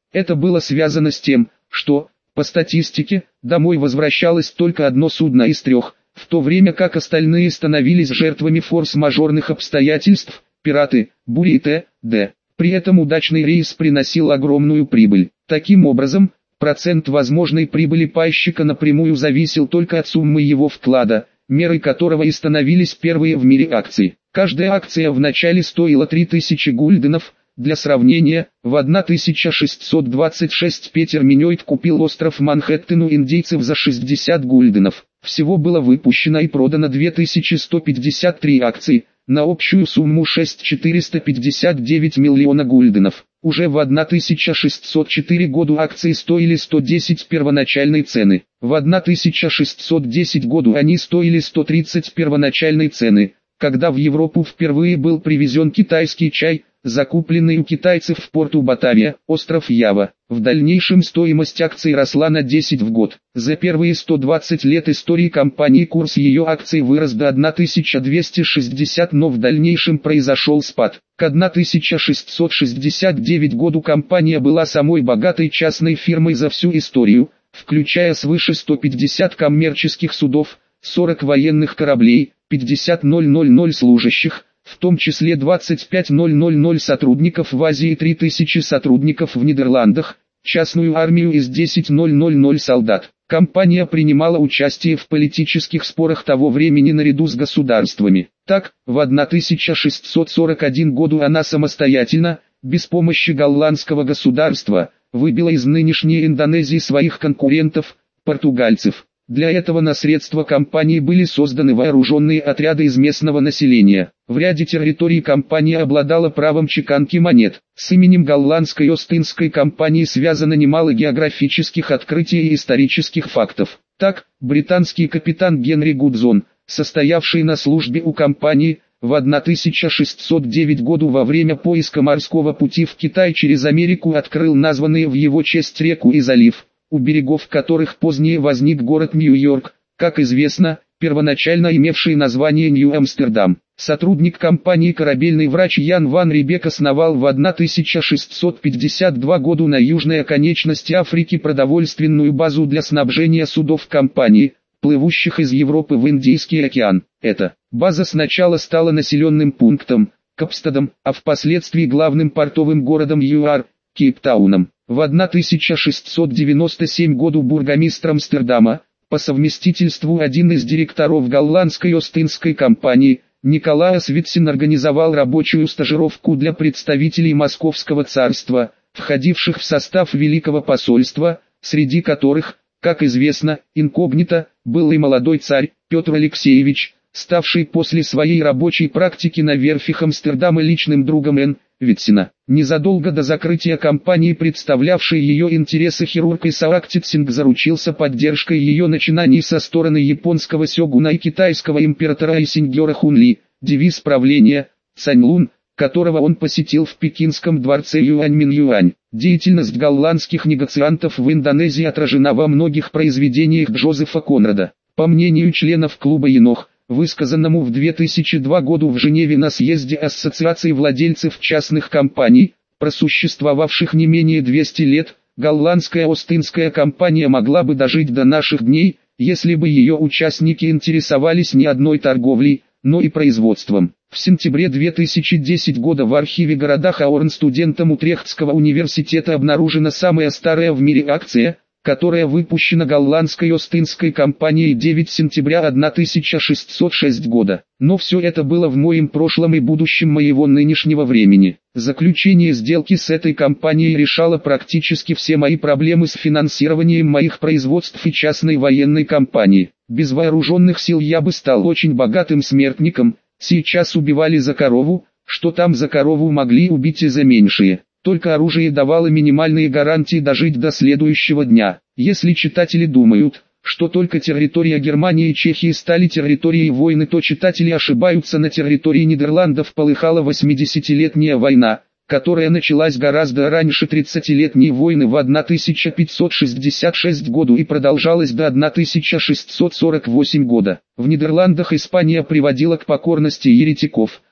Это было связано с тем, что, по статистике, домой возвращалось только одно судно из трех, в то время как остальные становились жертвами форс-мажорных обстоятельств, пираты, бури и т.д. При этом удачный рейс приносил огромную прибыль. Таким образом, процент возможной прибыли пайщика напрямую зависел только от суммы его вклада, мерой которого и становились первые в мире акции. Каждая акция вначале стоила три тысячи гульденов. Для сравнения, в тысяча шестьсот двадцать шестом Петер Миньойт купил остров Манхэттен у индейцев за шестьдесят гульденов. Всего было выпущено и продано две тысячи сто пятьдесят три акции, на общую сумму шесть тысяч четыреста пятьдесят девять миллиона гульденов. Уже в тысяча шестьсот четвёртом году акции стоили сто десять первоначальной цены. В тысяча шестьсот десятом году они стоили сто тридцать первоначальной цены, когда в Европу впервые был привезен китайский чай, закупленный у китайцев в порту Батавия, остров Ява. В дальнейшем стоимость акций росла на десять в год. За первые сто двадцать лет истории компании курс ее акций вырос до тысяча двести шестьдесят, но в дальнейшем произошел спад. К тысяча шестьсот шестьдесят девятому году компания была самой богатой частной фирмой за всю историю, включая свыше ста пятидесяти коммерческих судов, сорока военных кораблей, пятьдесят тысяч служащих, в том числе двадцать пять тысяч сотрудников в Азии и три тысячи сотрудников в Нидерландах, частную армию из десяти тысяч солдат. Компания принимала участие в политических спорах того времени наряду с государствами. Так, в тысяча шестьсот сорок первом году она самостоятельно, без помощи голландского государства, выбила из нынешней Индонезии своих конкурентов, португальцев. Для этого на средства компании были созданы вооруженные отряды из местного населения. В ряде территорий компания обладала правом чеканки монет. С именем голландской Остинской компании связано немало географических открытий и исторических фактов. Так, британский капитан Генри Гудзон, состоявший на службе у компании, в тысяча шестьсот девятом году во время поиска морского пути в Китай через Америку открыл названные в его честь реку и залив, у берегов которых позднее возник город Нью-Йорк, как известно, первоначально имевший название Нью-Амстердам. Сотрудник компании корабельный врач Ян ван Рибек основал в тысяча шестьсот пятьдесят втором году на южной оконечности Африки продовольственную базу для снабжения судов компании, плывущих из Европы в Индийский океан. Эта база сначала стала населенным пунктом, Капстадом, а впоследствии главным портовым городом ЮАР, Кейптауном. В тысяча шестьсот девяносто седьмом году бургомистр Амстердама, по совместительству один из директоров голландской Остинской компании, Николаас Витсен организовал рабочую стажировку для представителей Московского царства, входивших в состав Великого посольства, среди которых, как известно, инкогнито, был и молодой царь, Петр Алексеевич, ставший после своей рабочей практики на верфях Амстердама личным другом Н. Витсена. Незадолго до закрытия компании, представлявшей ее интересы, хирург Исаак Титсинг заручился поддержкой ее начинаний со стороны японского сёгуна и китайского императора Исингёра Хунли. Девиз правления «Цаньлун», которого он посетил в пекинском дворце Юаньмин-Юань. Деятельность голландских негациантов в Индонезии отражена во многих произведениях Джозефа Конрада. По мнению членов клуба Енох, высказанному в две тысячи втором году в Женеве на съезде Ассоциации владельцев частных компаний, просуществовавших не менее двухсот лет, голландская Остинская компания могла бы дожить до наших дней, если бы ее участники интересовались не одной торговлей, но и производством. В сентябре две тысячи десятого года в архиве города Хаорн студентам Утрехтского университета обнаружена самая старая в мире акция, которая выпущена голландской Остинской компанией девятого сентября тысяча шестьсот шестого года. Но все это было в моем прошлом и будущем моего нынешнего времени. Заключение сделки с этой компанией решало практически все мои проблемы с финансированием моих производств и частной военной компании. Без вооруженных сил я бы стал очень богатым смертником. Сейчас убивали за корову, что там за корову могли убить и за меньшие. Только оружие давало минимальные гарантии дожить до следующего дня. Если читатели думают, что только территория Германии и Чехии стали территорией войны, то читатели ошибаются. На территории Нидерландов полыхала восьмидесятилетняя война, которая началась гораздо раньше тридцатилетней войны в тысяча пятьсот шестьдесят шестом году и продолжалась до тысяча шестьсот сорок восьмого года. В Нидерландах Испания приводила к покорности еретиков,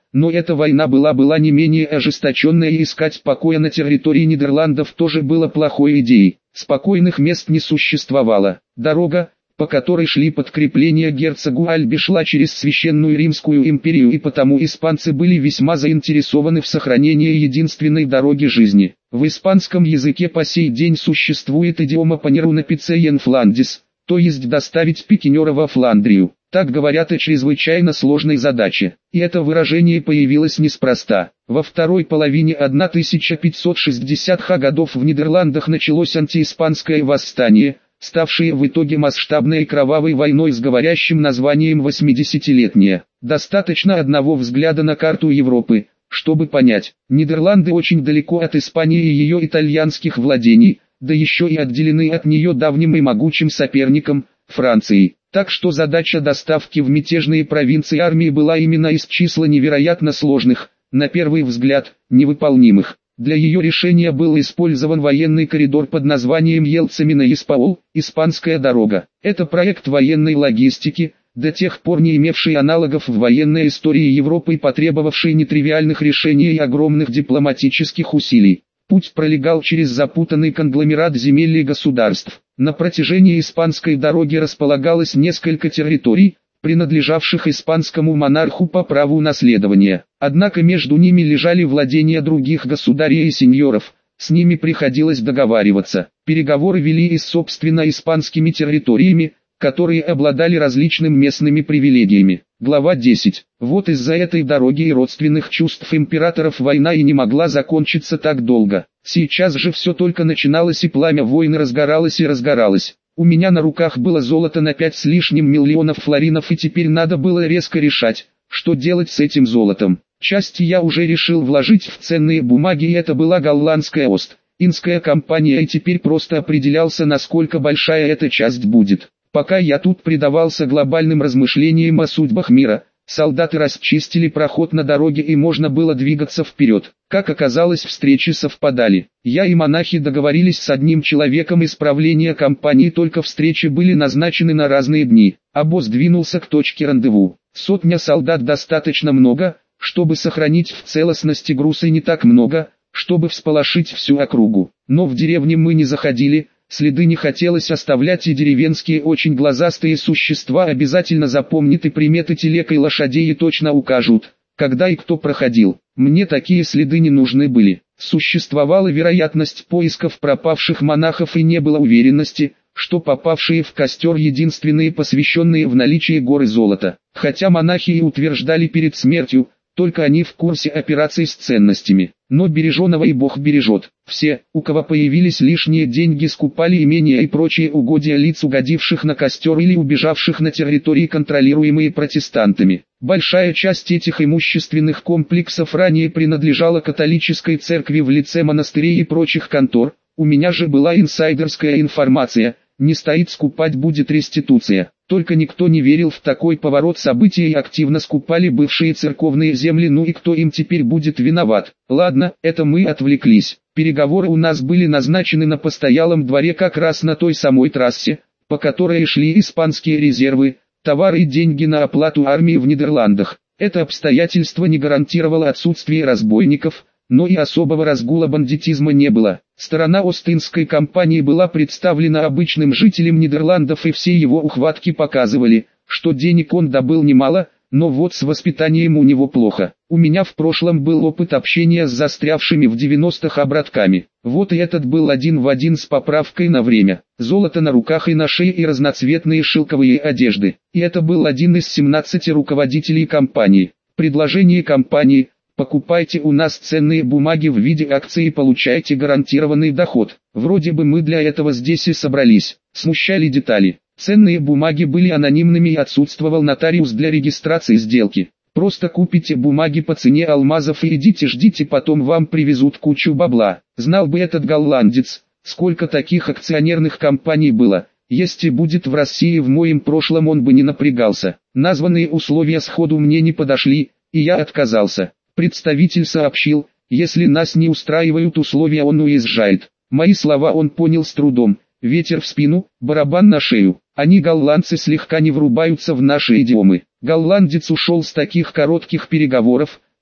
но эта война была была не менее ожесточенная, и искать покоя на территории Нидерландов тоже было плохой идеей. Спокойных мест не существовало. Дорога, по которой шли подкрепления герцогу Альбе, шла через Священную Римскую империю, и потому испанцы были весьма заинтересованы в сохранении единственной дороги жизни. В испанском языке по сей день существует идиома «понеру на пиццеен Фландис», то есть доставить пикинера во Фландрию. Так говорят о чрезвычайно сложной задаче. И это выражение появилось неспроста. Во второй половине тысяча пятьсот шестидесятых годов в Нидерландах началось антииспанское восстание, ставшее в итоге масштабной и кровавой войной с говорящим названием «восьмидесятилетняя». Достаточно одного взгляда на карту Европы, чтобы понять, Нидерланды очень далеко от Испании и ее итальянских владений, да еще и отделены от нее давним и могучим соперником, Францией. Так что задача доставки в мятежные провинции армии была именно из числа невероятно сложных, на первый взгляд, невыполнимых. Для ее решения был использован военный коридор под названием Елцамино-Испаол, Испанская дорога. Это проект военной логистики, до тех пор не имевший аналогов в военной истории Европы и потребовавший нетривиальных решений и огромных дипломатических усилий. Путь пролегал через запутанный конгломерат земель и государств. На протяжении Испанской дороги располагалось несколько территорий, принадлежавших испанскому монарху по праву наследования. Однако между ними лежали владения других государей и сеньоров, с ними приходилось договариваться. Переговоры вели и с собственно испанскими территориями, которые обладали различными местными привилегиями. Глава десять. Вот из-за этой дороги и родственных чувств императоров война и не могла закончиться так долго. Сейчас же все только начиналось, и пламя войны разгоралось и разгоралось. У меня на руках было золото на пять с лишним миллионов флоринов, и теперь надо было резко решать, что делать с этим золотом. Часть я уже решил вложить в ценные бумаги, и это была голландская Ост-Индская компания, и теперь просто определялся, насколько большая эта часть будет. Пока я тут предавался глобальным размышлениям о судьбах мира, солдаты расчистили проход на дороге, и можно было двигаться вперед. Как оказалось, встречи совпадали. Я и монахи договорились с одним человеком из правления компании, только встречи были назначены на разные дни. Обоз двинулся к точке рандеву. Сотня солдат достаточно много, чтобы сохранить в целостности груз, и не так много, чтобы всполошить всю округу. Но в деревне мы не заходили. Следы не хотелось оставлять, и деревенские очень глазастые существа обязательно запомнят и приметы телег и лошадей и точно укажут, когда и кто проходил. Мне такие следы не нужны были. Существовала вероятность поисков пропавших монахов, и не было уверенности, что попавшие в костер единственные посвященные в наличие горы золота. Хотя монахи и утверждали перед смертью, только они в курсе операций с ценностями. Но береженого и Бог бережет. Все, у кого появились лишние деньги, скупали имения и прочие угодья лиц, угодивших на костер или убежавших на территории, контролируемые протестантами. Большая часть этих имущественных комплексов ранее принадлежала католической церкви в лице монастырей и прочих контор. У меня же была инсайдерская информация: не стоит скупать, будет реституция. Только никто не верил в такой поворот событий и активно скупали бывшие церковные земли. Ну и кто им теперь будет виноват? Ладно, это мы отвлеклись. Переговоры у нас были назначены на постоялом дворе, как раз на той самой трассе, по которой шли испанские резервы, товары и деньги на оплату армии в Нидерландах. Это обстоятельство не гарантировало отсутствие разбойников, но и особого разгула бандитизма не было. Сторона Ост-Индской компании была представлена обычным жителям Нидерландов, и все его ухватки показывали, что денег он добыл немало, но вот с воспитанием у него плохо. У меня в прошлом был опыт общения с застрявшими в девяностых обратками. Вот и этот был один в один с поправкой на время. Золото на руках и на шее и разноцветные шелковые одежды. И это был один из семнадцати руководителей компании. Предложение компании: покупайте у нас ценные бумаги в виде акций и получайте гарантированный доход. Вроде бы мы для этого здесь и собрались. Смущали детали. Ценные бумаги были анонимными и отсутствовал нотариус для регистрации сделки. Просто купите бумаги по цене алмазов и идите ждите, потом вам привезут кучу бабла. Знал бы этот голландец, сколько таких акционерных компаний было. Если будет в России в моем прошлом, он бы не напрягался. Названные условия сходу мне не подошли, и я отказался. Представитель сообщил: если нас не устраивают условия, он уезжает. Мои слова он понял с трудом. Ветер в спину, барабан на шею. Они, голландцы, слегка не врубаются в наши идиомы. Голландец ушел с таких коротких переговоров.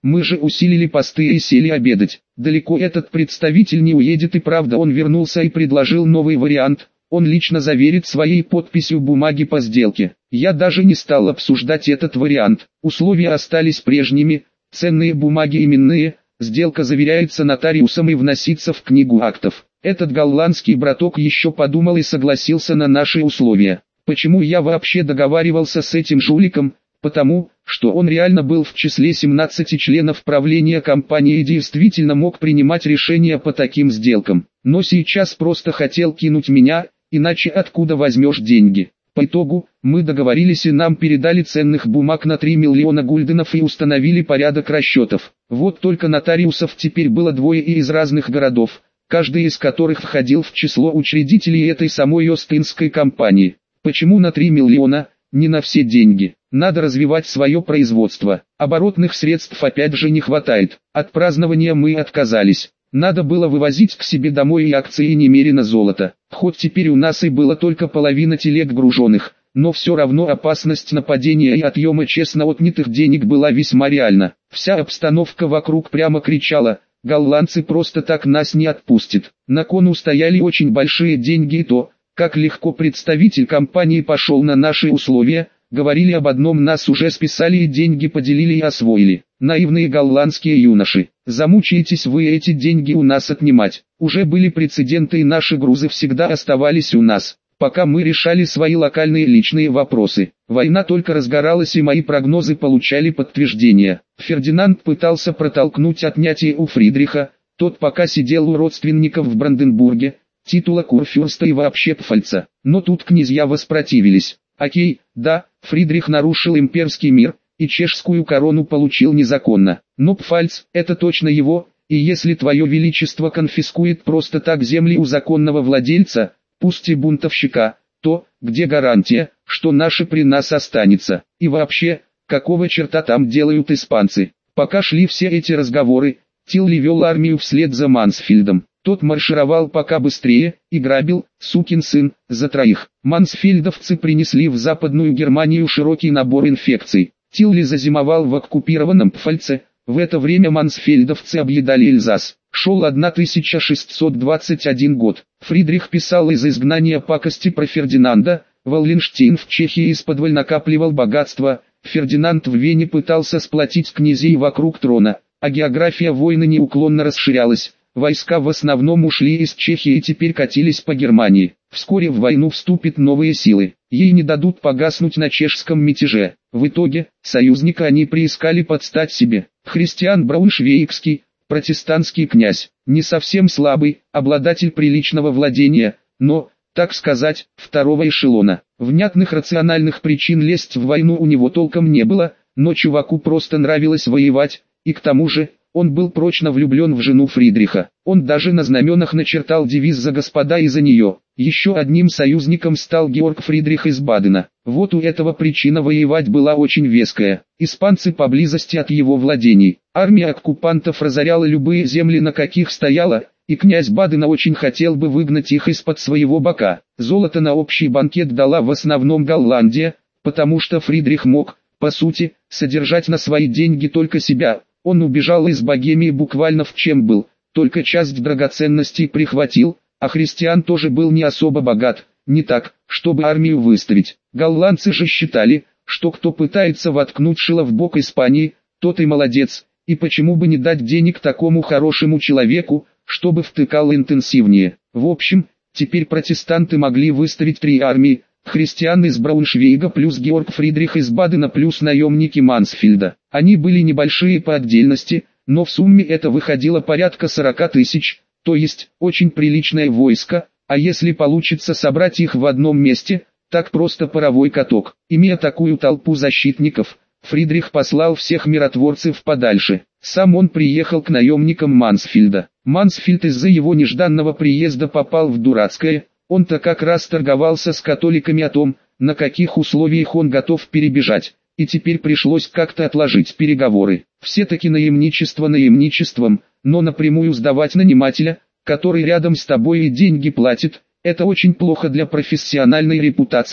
Мы же усилили посты и сели обедать. Далеко этот представитель не уедет, и правда он вернулся и предложил новый вариант. Он лично заверит своей подписью бумаги по сделке. Я даже не стал обсуждать этот вариант. Условия остались прежними, ценные бумаги именные, сделка заверяется нотариусом и вносится в книгу актов. Этот голландский браток еще подумал и согласился на наши условия. Почему я вообще договаривался с этим жуликом? Потому, что он реально был в числе семнадцати членов правления компании и действительно мог принимать решения по таким сделкам. Но сейчас просто хотел кинуть меня, иначе откуда возьмешь деньги? По итогу, мы договорились и нам передали ценных бумаг на три миллиона гульденов и установили порядок расчетов. Вот только нотариусов теперь было двое и из разных городов, каждый из которых входил в число учредителей этой самой Остинской компании. Почему на три миллиона, не на все деньги? Надо развивать свое производство. Оборотных средств опять же не хватает. От празднования мы отказались. Надо было вывозить к себе домой и акции немерено золота. Хоть теперь у нас и было только половина телег груженных, но все равно опасность нападения и отъема честно отнятых денег была весьма реальна. Вся обстановка вокруг прямо кричала: голландцы просто так нас не отпустят. На кону стояли очень большие деньги, и то, как легко представитель компании пошел на наши условия. Говорили об одном: нас уже списали и деньги поделили и освоили. Наивные голландские юноши, замучаетесь вы эти деньги у нас отнимать. Уже были прецеденты, и наши грузы всегда оставались у нас, пока мы решали свои локальные личные вопросы. Война только разгоралась, и мои прогнозы получали подтверждение. Фердинанд пытался протолкнуть отнятие у Фридриха, тот пока сидел у родственников в Бранденбурге, титула курфюрста и вообще пфальца. Но тут князья воспротивились. Окей, да, Фридрих нарушил имперский мир, и чешскую корону получил незаконно. Но Пфальц – это точно его, и если твое величество конфискует просто так земли у законного владельца, пусть и бунтовщика, то, где гарантия, что наше при нас останется? И вообще, какого черта там делают испанцы? Пока шли все эти разговоры, Тилли вел армию вслед за Мансфельдом. Тот маршировал пока быстрее и грабил, сукин сын, за троих. Мансфельдовцы принесли в Западную Германию широкий набор инфекций. Тилли зазимовал в оккупированном Пфальце. В это время мансфельдовцы объедали Эльзас. Шел тысяча шестьсот двадцать один год. Фридрих писал из изгнания пакости про Фердинанда. Валленштейн в Чехии исподволь накапливал богатство. Фердинанд в Вене пытался сплотить князей вокруг трона, а география войны неуклонно расширялась. Войска в основном ушли из Чехии и теперь катились по Германии. Вскоре в войну вступят новые силы. Ей не дадут погаснуть на чешском мятеже. В итоге, союзника они приискали под стать себе. Христиан Брауншвейгский, протестантский князь, не совсем слабый, обладатель приличного владения, но, так сказать, второго эшелона. Внятных рациональных причин лезть в войну у него толком не было, но чуваку просто нравилось воевать, и к тому же, он был прочно влюблен в жену Фридриха. Он даже на знаменах начертал девиз «За господа и за нее». Еще одним союзником стал Георг Фридрих из Бадена. Вот у этого причина воевать была очень веская. Испанцы поблизости от его владений. Армия оккупантов разоряла любые земли, на каких стояла, и князь Бадена очень хотел бы выгнать их из-под своего бока. Золото на общий банкет дала в основном Голландия, потому что Фридрих мог, по сути, содержать на свои деньги только себя. Он убежал из Богемии буквально в чем был, только часть драгоценностей прихватил, а христиан тоже был не особо богат, не так, чтобы армию выставить. Голландцы же считали, что кто пытается воткнуть шило в бок Испании, тот и молодец, и почему бы не дать денег такому хорошему человеку, чтобы втыкал интенсивнее. В общем, теперь протестанты могли выставить три армии, христиан из Брауншвейга плюс Георг Фридрих из Бадена плюс наемники Мансфельда. Они были небольшие по отдельности, но в сумме это выходило порядка сорока тысяч, то есть очень приличное войско, а если получится собрать их в одном месте, так просто паровой каток. Имея такую толпу защитников, Фридрих послал всех миротворцев подальше. Сам он приехал к наемникам Мансфельда. Мансфельд из-за его нежданного приезда попал в дурацкое. Он-то как раз торговался с католиками о том, на каких условиях он готов перебежать, и теперь пришлось как-то отложить переговоры. Все-таки наемничество наемничеством, но напрямую сдавать нанимателя, который рядом с тобой и деньги платит, это очень плохо для профессиональной репутации,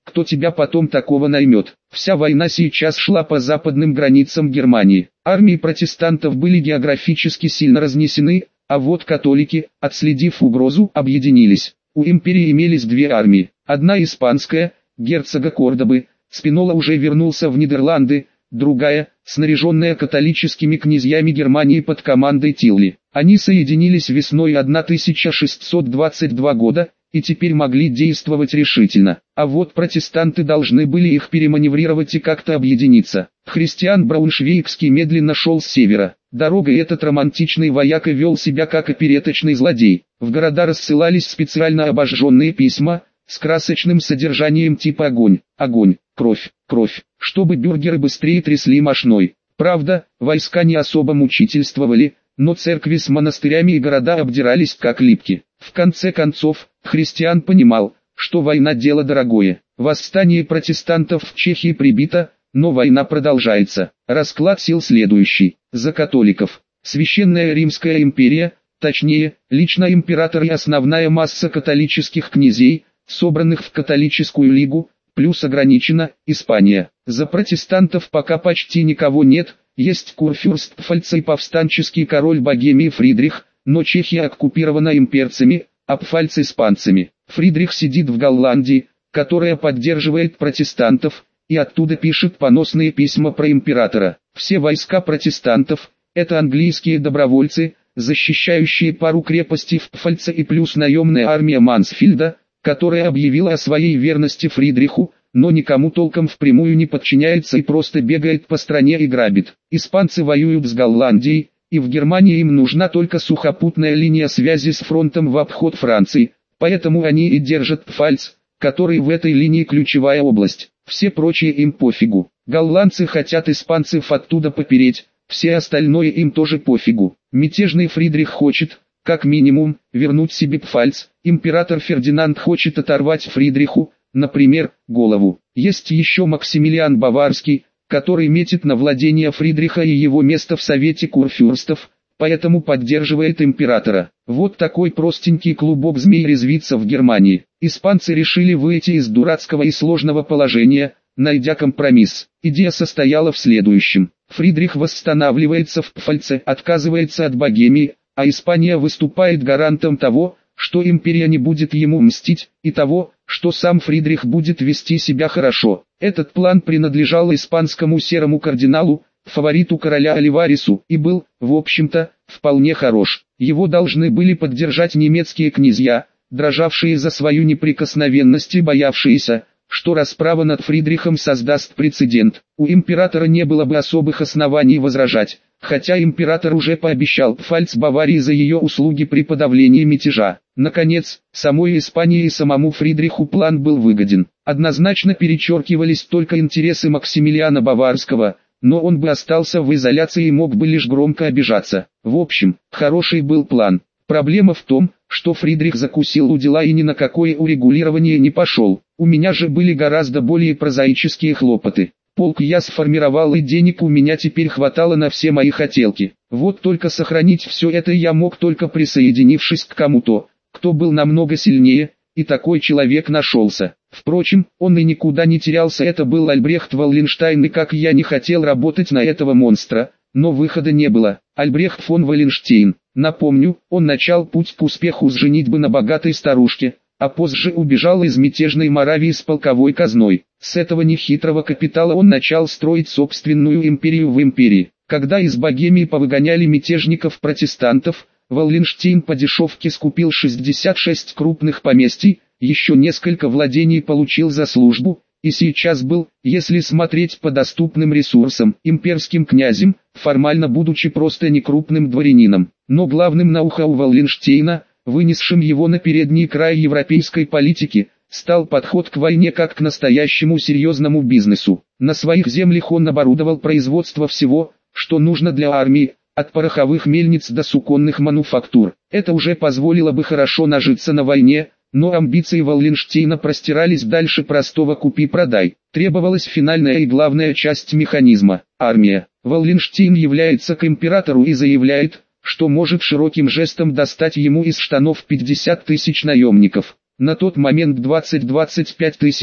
кто тебя потом такого наймет? Вся война сейчас шла по западным границам Германии. Армии протестантов были географически сильно разнесены, а вот католики, отследив угрозу, объединились. У империи имелись две армии. Одна испанская, герцога Кордобы, Спинола уже вернулся в Нидерланды, другая, снаряженная католическими князьями Германии под командой Тилли. Они соединились весной тысяча шестьсот двадцать второго года, и теперь могли действовать решительно. А вот протестанты должны были их переманеврировать и как-то объединиться. Христиан Брауншвейгский медленно шел с севера. Дорогой этот романтичный вояка вел себя как опереточный злодей. В города рассылались специально обожженные письма, с красочным содержанием типа «огонь, огонь, кровь, кровь», чтобы бюргеры быстрее трясли мошной. Правда, войска не особо мучительствовали, но церкви с монастырями и города обдирались как липки. В конце концов, христиан понимал, что война дело дорогое. Восстание протестантов в Чехии прибито, но война продолжается. Расклад сил следующий. За католиков. Священная Римская империя, точнее, лично император и основная масса католических князей, собранных в католическую лигу, плюс ограничена Испания. За протестантов пока почти никого нет, есть курфюрст Пфальца и повстанческий король Богемии Фридрих, но Чехия оккупирована имперцами, а Пфальц испанцами. Фридрих сидит в Голландии, которая поддерживает протестантов, и оттуда пишет поносные письма про императора. Все войска протестантов – это английские добровольцы, защищающие пару крепостей в Пфальце и плюс наемная армия Мансфельда, которая объявила о своей верности Фридриху, но никому толком впрямую не подчиняется и просто бегает по стране и грабит. Испанцы воюют с Голландией, и в Германии им нужна только сухопутная линия связи с фронтом в обход Франции, поэтому они и держат Пфальц, который в этой линии ключевая область. Все прочие им пофигу. Голландцы хотят испанцев оттуда попереть, все остальное им тоже пофигу. Мятежный Фридрих хочет, как минимум, вернуть себе Пфальц. Император Фердинанд хочет оторвать Фридриху, например, голову. Есть еще Максимилиан Баварский, который метит на владение Фридриха и его место в Совете курфюрстов, поэтому поддерживает императора. Вот такой простенький клубок змей резвится в Германии. Испанцы решили выйти из дурацкого и сложного положения, найдя компромисс. Идея состояла в следующем. Фридрих восстанавливается в Пфальце, отказывается от Богемии, а Испания выступает гарантом того, что империя не будет ему мстить, и того, что сам Фридрих будет вести себя хорошо. Этот план принадлежал испанскому серому кардиналу, фавориту короля Оливарису, и был, в общем-то, вполне хорош. Его должны были поддержать немецкие князья, дрожавшие за свою неприкосновенность и боявшиеся, что расправа над Фридрихом создаст прецедент. У императора не было бы особых оснований возражать, хотя император уже пообещал Пфальц Баварии за ее услуги при подавлении мятежа. Наконец, самой Испании и самому Фридриху план был выгоден. Однозначно перечеркивались только интересы Максимилиана Баварского, но он бы остался в изоляции и мог бы лишь громко обижаться. В общем, хороший был план. Проблема в том, что Фридрих закусил у дела и ни на какое урегулирование не пошел. У меня же были гораздо более прозаические хлопоты. Полк я сформировал, и денег у меня теперь хватало на все мои хотелки. Вот только сохранить все это я мог только присоединившись к кому-то, кто был намного сильнее, и такой человек нашелся. Впрочем, он и никуда не терялся, это был Альбрехт Валленштайн, и как я не хотел работать на этого монстра, но выхода не было. Альбрехт фон Валленштейн, напомню, он начал путь к успеху с женитьбы на богатой старушке, а позже убежал из мятежной Моравии с полковой казной. С этого нехитрого капитала он начал строить собственную империю в империи. Когда из Богемии повыгоняли мятежников-протестантов, Валленштейн по дешевке скупил шестьдесят шесть крупных поместий, еще несколько владений получил за службу, и сейчас был, если смотреть по доступным ресурсам, имперским князем, формально будучи просто некрупным дворянином. Но главным ноу-хау Валленштейна, вынесшим его на передний край европейской политики, стал подход к войне как к настоящему серьезному бизнесу. На своих землях он оборудовал производство всего, что нужно для армии, от пороховых мельниц до суконных мануфактур. Это уже позволило бы хорошо нажиться на войне, но амбиции Валленштейна простирались дальше простого «купи-продай». Требовалась финальная и главная часть механизма – армия. Валленштейн является к императору и заявляет, что может широким жестом достать ему из штанов пятьдесят тысяч наемников. На тот момент двадцать-двадцать пять тысяч,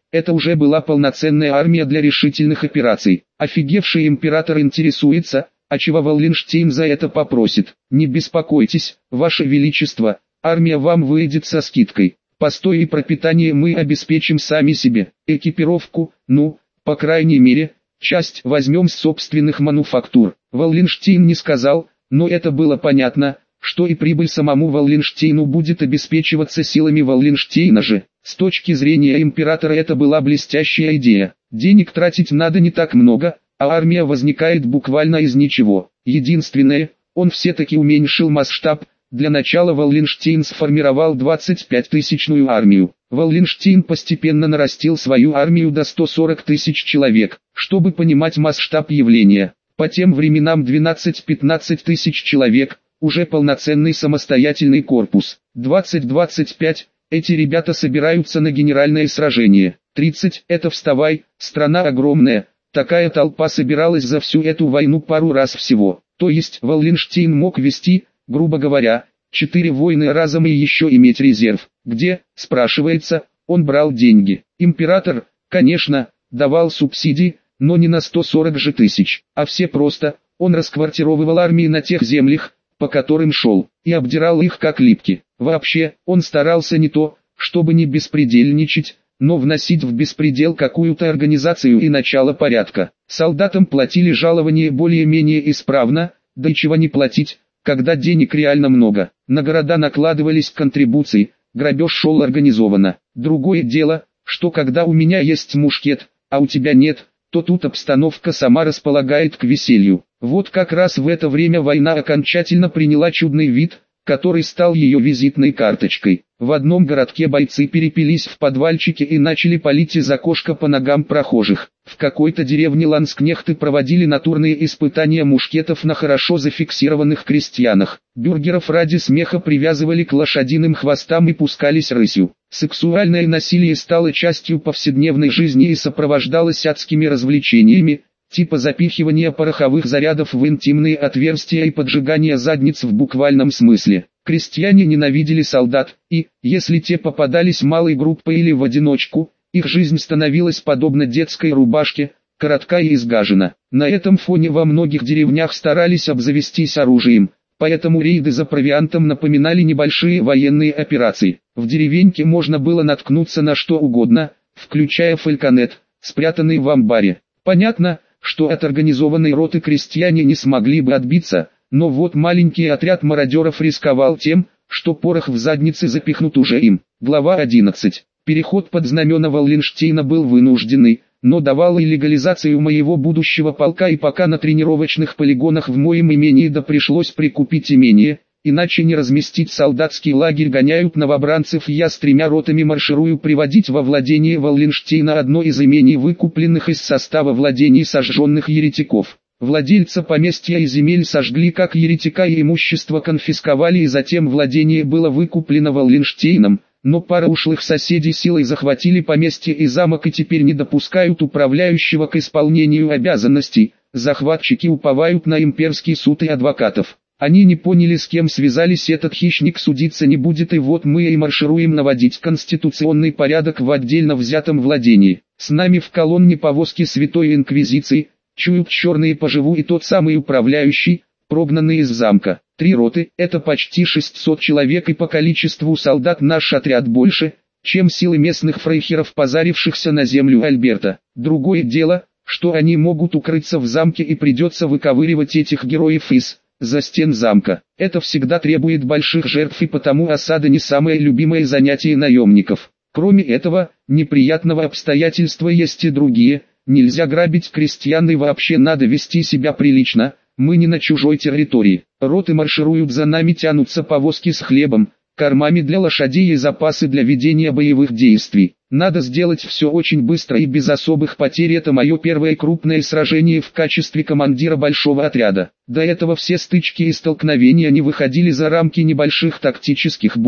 это уже была полноценная армия для решительных операций. Офигевший император интересуется, а чего Валленштейн за это попросит. Не беспокойтесь, ваше величество, армия вам выйдет со скидкой. Постой и пропитание мы обеспечим сами себе. Экипировку, ну, по крайней мере, часть возьмем с собственных мануфактур. Валленштейн не сказал, но это было понятно, что и прибыль самому Валленштейну будет обеспечиваться силами Валленштейна же. С точки зрения императора это была блестящая идея. Денег тратить надо не так много, а армия возникает буквально из ничего. Единственное, он все-таки уменьшил масштаб. Для начала Валленштейн сформировал двадцатипятитысячную армию. Валленштейн постепенно нарастил свою армию до ста сорока тысяч человек. Чтобы понимать масштаб явления, по тем временам двенадцать-пятнадцать тысяч человек, уже полноценный самостоятельный корпус. двадцать-двадцать пять, эти ребята собираются на генеральное сражение. тридцать, это вставай, страна огромная, такая толпа собиралась за всю эту войну пару раз всего. То есть Валленштейн мог вести, грубо говоря, четыре войны разом и еще иметь резерв. Где, спрашивается, он брал деньги? Император, конечно, давал субсидии, но не на сто сорок же тысяч, а все просто, он расквартировывал армии на тех землях, по которым шел, и обдирал их как липки. Вообще, он старался не то, чтобы не беспредельничать, но вносить в беспредел какую-то организацию и начало порядка. Солдатам платили жалования более-менее исправно, да и чего не платить, когда денег реально много. На города накладывались контрибуции, грабеж шел организованно. Другое дело, что когда у меня есть мушкет, а у тебя нет, то тут обстановка сама располагает к веселью. Вот как раз в это время война окончательно приняла чудный вид, который стал ее визитной карточкой. В одном городке бойцы перепились в подвальчике и начали палить из окошка по ногам прохожих. В какой-то деревне ланскнехты проводили натурные испытания мушкетов на хорошо зафиксированных крестьянах. Бюргеров ради смеха привязывали к лошадиным хвостам и пускались рысью. Сексуальное насилие стало частью повседневной жизни и сопровождалось адскими развлечениями, типа запихивания пороховых зарядов в интимные отверстия и поджигания задниц в буквальном смысле. Крестьяне ненавидели солдат, и, если те попадались малой группой или в одиночку, их жизнь становилась подобна детской рубашке, коротка и изгажена. На этом фоне во многих деревнях старались обзавестись оружием, поэтому рейды за провиантом напоминали небольшие военные операции. В деревеньке можно было наткнуться на что угодно, включая фальконет, спрятанный в амбаре. Понятно, что от организованной роты крестьяне не смогли бы отбиться, но вот маленький отряд мародеров рисковал тем, что порох в заднице запихнут уже им. Глава одиннадцать. Переход под знамена Валленштейна был вынужденный, но давал и легализацию моего будущего полка, и пока на тренировочных полигонах в моем имении да пришлось прикупить имение, иначе не разместить солдатский лагерь, гоняют новобранцев, я с тремя ротами марширую приводить во владение Валленштейна одно из имений, выкупленных из состава владений сожженных еретиков. Владельца поместья и земель сожгли как еретика, и имущество конфисковали, и затем владение было выкуплено Валленштейном, но пара ушлых соседей силой захватили поместье и замок и теперь не допускают управляющего к исполнению обязанностей. Захватчики уповают на имперский суд и адвокатов. Они не поняли, с кем связались, этот хищник судиться не будет, и вот мы и маршируем наводить конституционный порядок в отдельно взятом владении. С нами в колонне повозки Святой Инквизиции, чуют черные поживу и тот самый управляющий, прогнанный из замка. Три роты, это почти шестьсот человек, и по количеству солдат наш отряд больше, чем силы местных фрейхеров, позарившихся на землю Альберта. Другое дело, что они могут укрыться в замке и придется выковыривать этих героев из за стен замка. Это всегда требует больших жертв, и потому осада не самое любимое занятие наемников. Кроме этого, неприятного обстоятельства есть и другие. Нельзя грабить крестьян, и вообще надо вести себя прилично. Мы не на чужой территории. Роты маршируют, за нами тянутся повозки с хлебом, кормами для лошадей и запасы для ведения боевых действий. Надо сделать все очень быстро и без особых потерь. Это мое первое крупное сражение в качестве командира большого отряда. До этого все стычки и столкновения не выходили за рамки небольших тактических боев.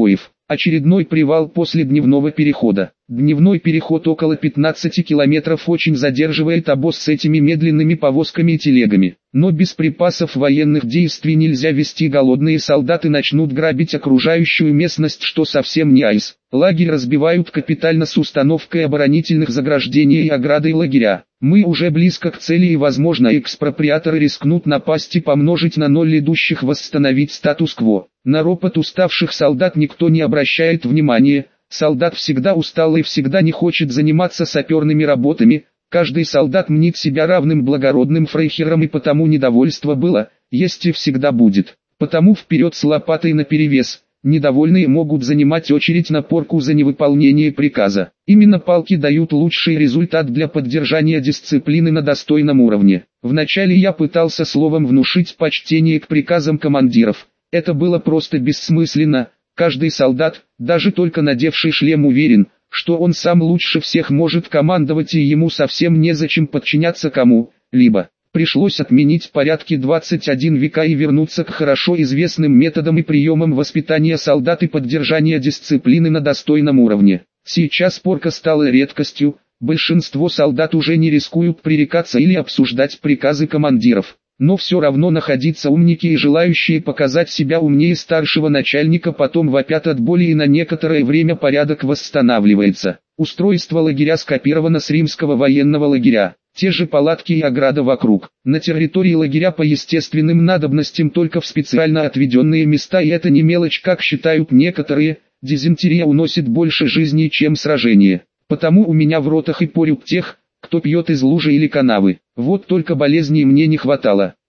Очередной привал после дневного перехода. Дневной переход около пятнадцати километров очень задерживает обоз с этими медленными повозками и телегами. Но без припасов военных действий нельзя вести, голодные солдаты начнут грабить окружающую местность, что совсем не айс. Лагерь разбивают капитально с установкой оборонительных заграждений и оградой лагеря. Мы уже близко к цели, и возможно экспроприаторы рискнут напасть и помножить на ноль идущих восстановить статус-кво. На ропот уставших солдат никто не обращает внимания. Солдат всегда устал и всегда не хочет заниматься саперными работами. Каждый солдат мнит себя равным благородным фрейхером, и потому недовольство было, есть и всегда будет. Потому вперед с лопатой наперевес. Недовольные могут занимать очередь на порку за невыполнение приказа. Именно палки дают лучший результат для поддержания дисциплины на достойном уровне. Вначале я пытался словом внушить почтение к приказам командиров. Это было просто бессмысленно. Каждый солдат, даже только надевший шлем, уверен, что он сам лучше всех может командовать, и ему совсем незачем подчиняться кому-либо. Пришлось отменить порядки двадцать один века и вернуться к хорошо известным методам и приемам воспитания солдат и поддержания дисциплины на достойном уровне. Сейчас порка стала редкостью, большинство солдат уже не рискуют пререкаться или обсуждать приказы командиров. Но все равно находятся умники и желающие показать себя умнее старшего начальника, потом вопят от боли, и на некоторое время порядок восстанавливается. Устройство лагеря скопировано с римского военного лагеря. Те же палатки и ограда вокруг. На территории лагеря по естественным надобностям только в специально отведенные места, и это не мелочь, как считают некоторые. Дизентерия уносит больше жизней, чем сражение. Потому у меня в ротах и порют тех, кто пьет из лужи или канавы. Вот только болезней мне не хватало.